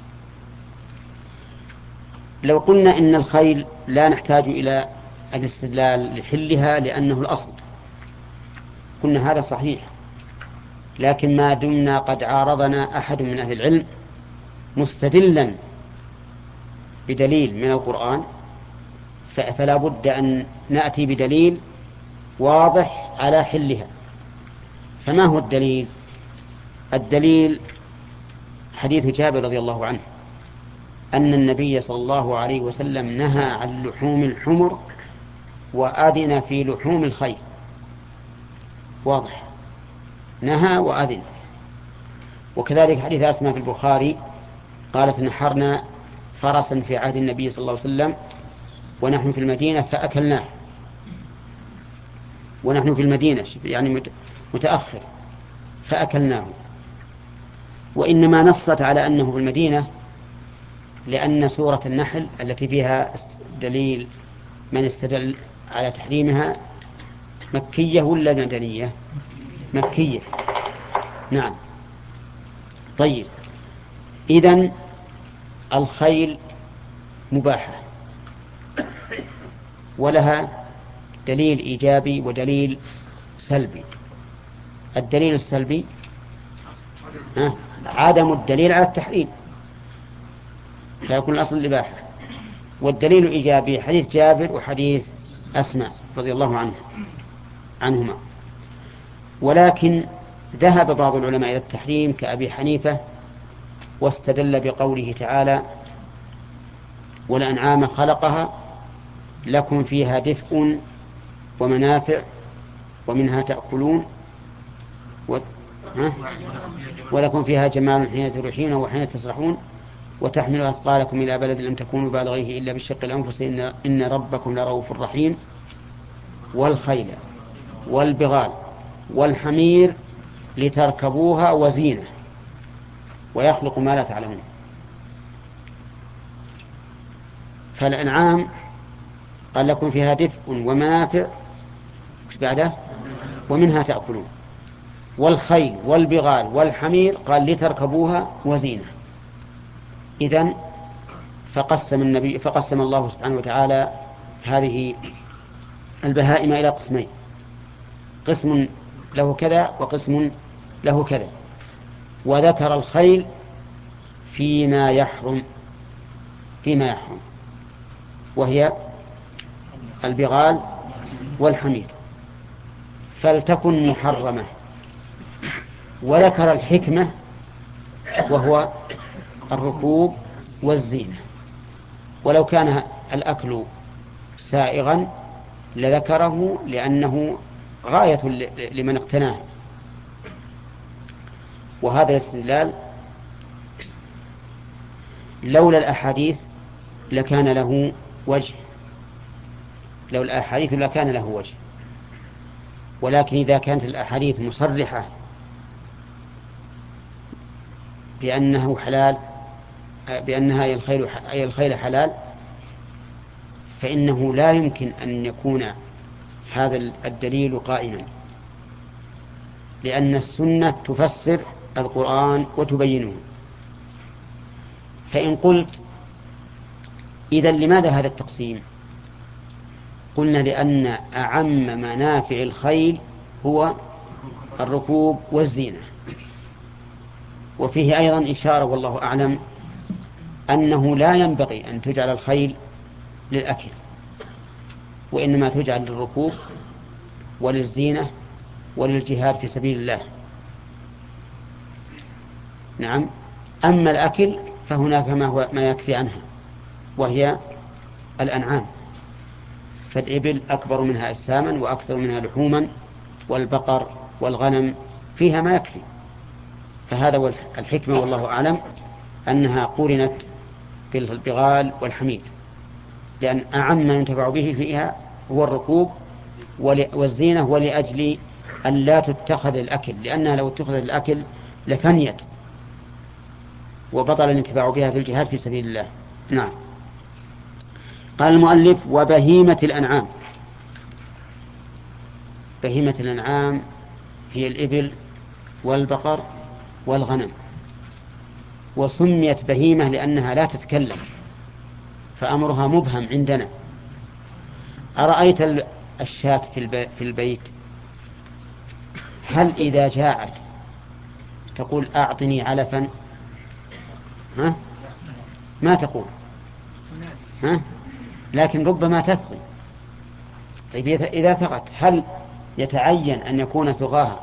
لو قلنا إن الخيل لا نحتاج إلى الاستدلال لحلها لأنه الأصل قلنا هذا صحيح، لكن ما دمنا قد عارضنا أحد من أهل العلم مستدلا بدليل من القرآن فلا بد أن نأتي بدليل واضح على حلها. فما هو الدليل؟ الدليل حديث جابر رضي الله عنه أن النبي صلى الله عليه وسلم نهى عن لحوم الحمر وأذن في لحوم الخيل. واضح، نهى وأذن. وكذلك حديث أسماء في البخاري قالت نحرنا فرسا في عهد النبي صلى الله عليه وسلم ونحن في المدينة فأكلناه. ونحن في المدينة يعني متأخر فأكلناه. وإنما نصت على أنه في المدينة لأن سورة النحل التي فيها دليل من استدل على تحريمها مكية ولا مدنية؟ مكية. نعم. طيب، إذن الخيل مباحة ولها دليل إيجابي ودليل سلبي. الدليل السلبي ها عدم الدليل على التحريم فيكون الأصل الإباحة. والدليل الإيجابي حديث جابر وحديث أسماء رضي الله عنه عنهما. ولكن ذهب بعض العلماء إلى التحريم كأبي حنيفة واستدل بقوله تعالى والأنعام خلقها لكم فيها دفء ومنافع ومنها تأكلون و... ها؟ ولكم فيها جمال حين تريحون وحين تسرحون وتحمل أثقالكم إلى بلد لم تكونوا بالغيه إلا بالشق الأنفس إن, إن ربكم لرؤوف رحيم. والخيل والبغال والحمير لتركبوها وزينة ويخلق ما لا تعلمون. فالأنعام قال لكم فيها دفء ومنافع مش بعده ومنها تأكلون. والخيل والبغال والحمير قال لتركبوها وزينة. إذن فقسم النبي فقسم الله سبحانه وتعالى هذه البهائم إلى قسمين، قسم له كذا وقسم له كذا. وذكر الخيل فيما يحرم فيما يحرم وهي البغال والحمير فلتكن محرمة. وذكر الحكمة وهو الركوب والزينة. ولو كان الأكل سائغا لذكره لأنه غاية لمن اقتناه. وهذا الاستدلال لولا الأحاديث لكان له وجه لولا الأحاديث لكان له وجه. ولكن إذا كانت الأحاديث مصرحة بأنه حلال بأنها أي الخيل أي الخيل حلال فإنه لا يمكن أن يكون هذا الدليل قائما، لأن السنة تفسر القرآن وتبينه. فإن قلت إذن لماذا هذا التقسيم؟ قلنا لأن أعم منافع الخيل هو الركوب والزينة. وفيه أيضا إشارة والله أعلم أنه لا ينبغي أن تجعل الخيل للأكل وإنما تجعل للركوب وللزينة وللجهاد في سبيل الله. نعم. أما الأكل فهناك ما, هو ما يكفي عنها وهي الأنعام، فالإبل أكبر منها أجساما وأكثر منها لحوما، والبقر والغنم فيها ما يكفي. فهذا هو الحكمة والله أعلم أنها قرنت بالبغال والحمير، لأن أعم ما ينتفع به فيها هو الركوب والزينة، ولأجل أن لا تتخذ الأكل، لأنها لو اتخذت الأكل لفنيت وبطل الانتفاع بها في الجهاد في سبيل الله. نعم. قال المؤلف وبهيمة الأنعام. بهيمة الأنعام هي الإبل والبقر والغنم. وسميت بهيمة لأنها لا تتكلم فأمرها مبهم عندنا. أرأيت الشاة في البيت هل إذا جاعت تقول أعطني علفا؟ ها؟ ما تقول، ها؟ لكن ربما تثغي. طيب إذا ثغت هل يتعين أن يكون ثغاها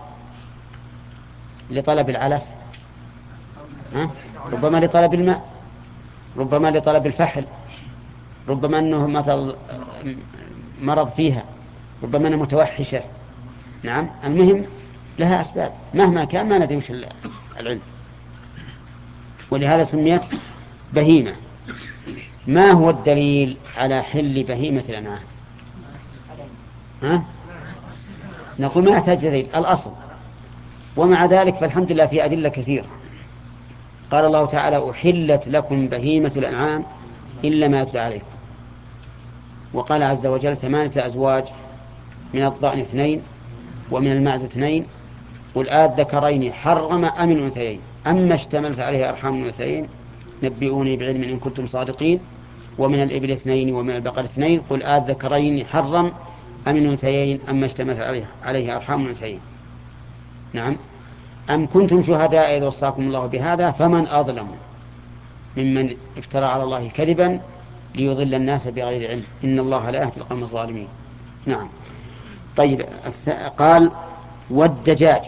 لطلب العلف؟ ها؟ ربما لطلب الماء، ربما لطلب الفحل، ربما أنه مثل مرض فيها، ربما أنها متوحشة. نعم. المهم لها أسباب مهما كان ما ندري وش العلم، ولهذا سميت بهيمة. ما هو الدليل على حل بهيمة الأنعام؟ ها؟ نقول ما يحتاج دليل، الأصل. ومع ذلك فالحمد لله في أدلة كثيرة. قال الله تعالى أحلت لكم بهيمة الأنعام إلا ما يتلى عليكم. وقال عز وجل ثمانية أزواج من الضأن اثنين ومن المعز اثنين قل آذكرين حرم أم الأنثيين أما اشتملت عليه أرحام الأنثيين نبئوني بعلم إن كنتم صادقين ومن الإبل اثنين ومن البقر اثنين قل آذكرين حرم أم الأنثيين أما اشتملت عليه, عليه أرحام الأنثيين. نعم. أم كنتم شهداء إذ وصاكم الله بهذا فمن أظلم ممن افترى على الله كذبا ليضل الناس بغير علم إن الله لا يهدي القوم الظالمين. نعم. طيب قال والدجاج.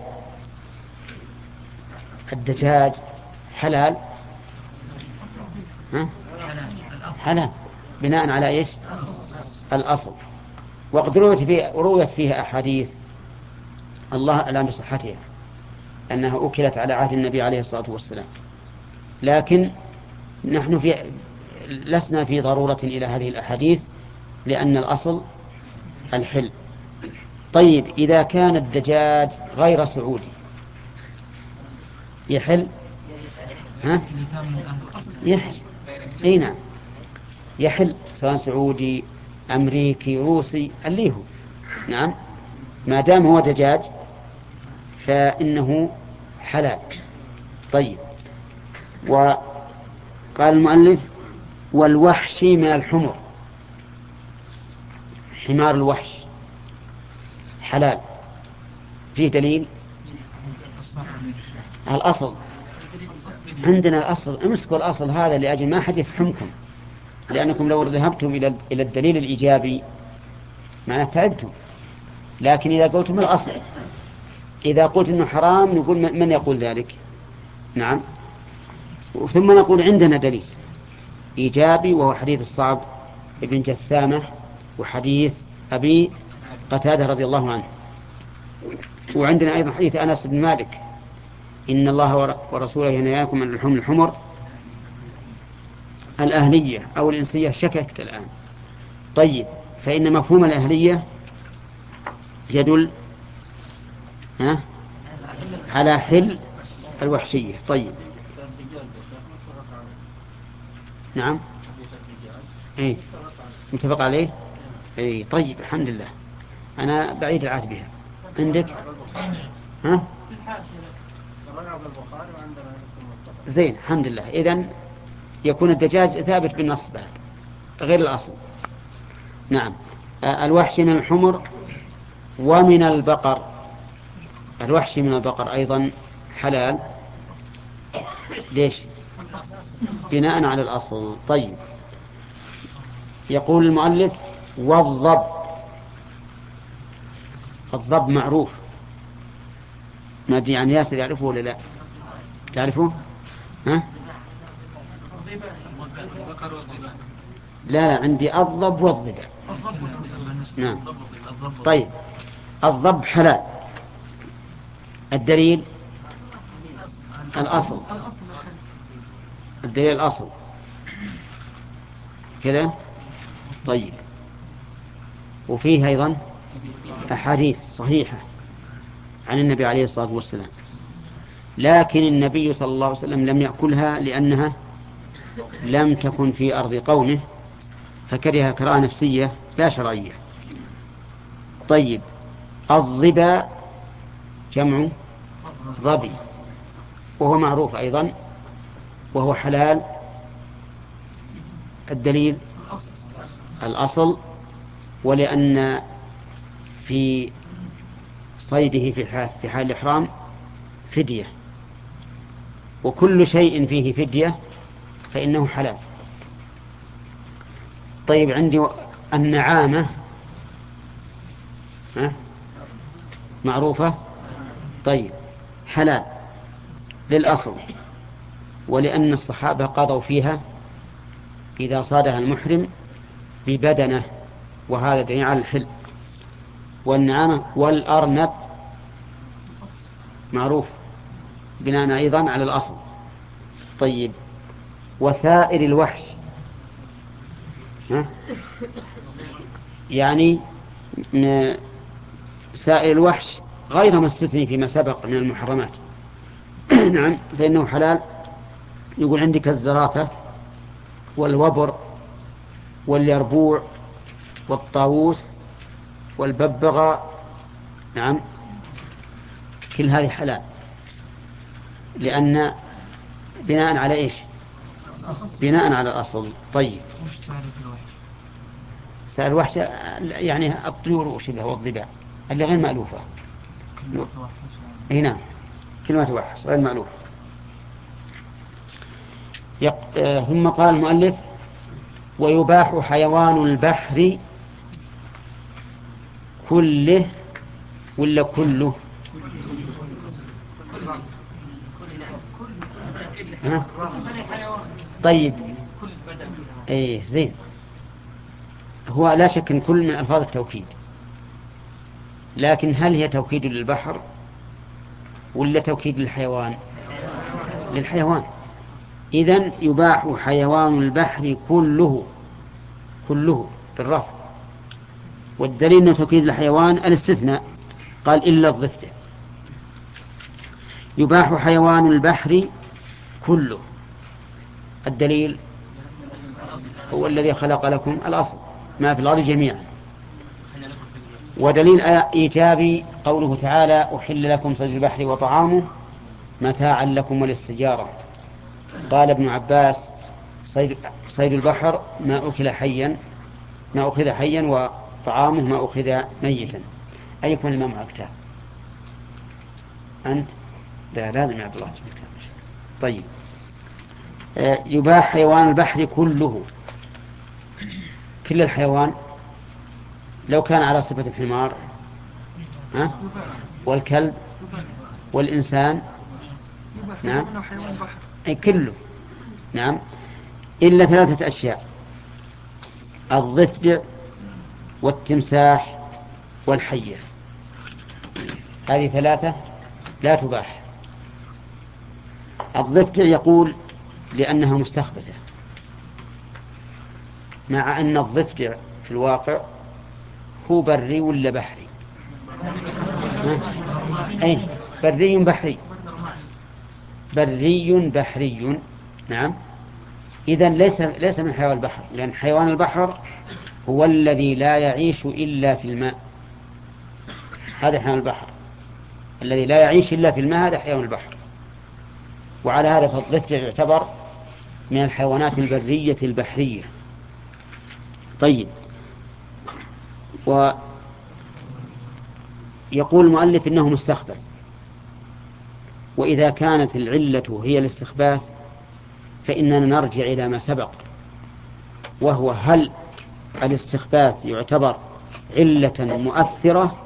الدجاج حلال ها؟ حلال بناء على إيش؟ الأصل. وقد رويت فيه, رويت فيها أحاديث الله أعلم بصحتها أنها أكلت على عهد النبي عليه الصلاة والسلام، لكن نحن في لسنا في ضرورة إلى هذه الأحاديث لأن الأصل الحل. طيب إذا كان الدجاج غير سعودي يحل؟ ها؟ يحل. اي نعم يحل سواء سعودي أمريكي روسي اللي هو. نعم ما دام هو دجاج فإنه حلال. طيب وقال المؤلف والوحش من الحمر. حمار الوحش حلال فيه دليل؟ الأصل عندنا الأصل. امسكوا الأصل هذا لأجل ما حد يفهمكم، لأنكم لو ذهبتم إلى إلى الدليل الإيجابي معناه تعبتم. لكن إذا قلتم الأصل، إذا قلت إنه حرام نقول من يقول ذلك؟ نعم. ثم نقول عندنا دليل إيجابي وهو حديث الصعب ابن جثامة وحديث أبي قتادة رضي الله عنه. وعندنا أيضا حديث أنس بن مالك إن الله ورسوله ينهاكم عن لحوم الحمر الأهلية أو الإنسية. شككت الآن. طيب فإن مفهوم الأهلية يدل ها على حل الوحشية. طيب نعم ايه متفق عليه. ايه طيب الحمد لله. أنا بعيد العهد بها. عندك ها زين الحمد لله. إذن يكون الدجاج ثابت بالنص بعد غير الأصل. نعم. الوحش من الحمر ومن البقر. الوحش من البقر أيضا حلال. ليش؟ بناء على الأصل. طيب يقول المؤلف والضب. الضب معروف، ما أدري عن ياسر يعرفه ولا لا؟ تعرفه؟ ها؟ لا لا عندي الضب والضبع. نعم. طيب الضب حلال. الدليل الأصل. الدليل الأصل كذا. طيب وفيه أيضا أحاديث صحيحة عن النبي عليه الصلاة والسلام، لكن النبي صلى الله عليه وسلم لم يأكلها لأنها لم تكن في أرض قومه فكرهها كراهة نفسية لا شرعية. طيب الضبا جمع ضبي وهو معروف أيضا وهو حلال. الدليل الأصل. ولأن في صيده في حال الإحرام فدية، وكل شيء فيه فدية فإنه حلال. طيب عندي النعامة معروفة. طيب حلال للأصل، ولأن الصحابة قضوا فيها إذا صادها المحرم ببدنه، وهذا دليل على الحل. والنعامة والأرنب معروف بناء أيضا على الأصل. طيب وسائر الوحش ها؟ يعني سائر الوحش غير مستثني فيما سبق من المحرمات نعم فإنه حلال. يقول عندك الزرافة والوبر واليربوع والطاووس والببغاء، نعم كل هذه حلال، لأن بناء على إيش؟ بناء على الأصل. طيب سائر الوحش يعني الطيور وشبه والضباع اللي غير مألوفة. هنا كلمة توحش غير مألوفة. يق... آه ثم قال المؤلف ويباح حيوان البحر كله ولا كله؟ ها؟ طيب ايه زين. هو لا شك ان كل من الفاظ التوكيد، لكن هل هي توكيد للبحر ولا توكيد للحيوان؟ للحيوان. إذن يباح حيوان البحر كله، كله بالرفع، والدليل أنه توكيد الحيوان الاستثناء، قال إلا الضفدع. يباح حيوان البحر كله، الدليل هو الذي خلق لكم الأصل ما في الأرض جميعا. ودليل إيجابي قوله تعالى أحل لكم صيد البحر وطعامه متاعا لكم وللسيارة. قال ابن عباس صيد, صيد البحر ما أكل حيا ما أخذ حيا وطعامه ما أخذ ميتا. أيكم الماء مع كتاب؟ أنت؟ لا لازم يا عبد الله تجيب كتاب. طيب آه يباح حيوان البحر كله، كل الحيوان لو كان على صفة الحمار ها؟ والكلب والإنسان، نعم أي كله، نعم إلا ثلاثة أشياء: الضفدع والتمساح والحية. هذه ثلاثة لا تباح. الضفدع يقول لأنها مستخبثة، مع أن الضفدع في الواقع هو بري ولا بحري؟ أي بري بحري، بري بحري، نعم. إذن ليس ليس من حيوان البحر، لأن حيوان البحر هو الذي لا يعيش إلا في الماء، هذا حيوان البحر الذي لا يعيش إلا في الماء، هذا حيوان البحر. وعلى هذا فالضفدع يعتبر من الحيوانات البرية البحرية. طيب ويقول المؤلف إنه مستخبث، وإذا كانت العلة هي الاستخباث فإننا نرجع إلى ما سبق، وهو هل الاستخباث يعتبر علة مؤثرة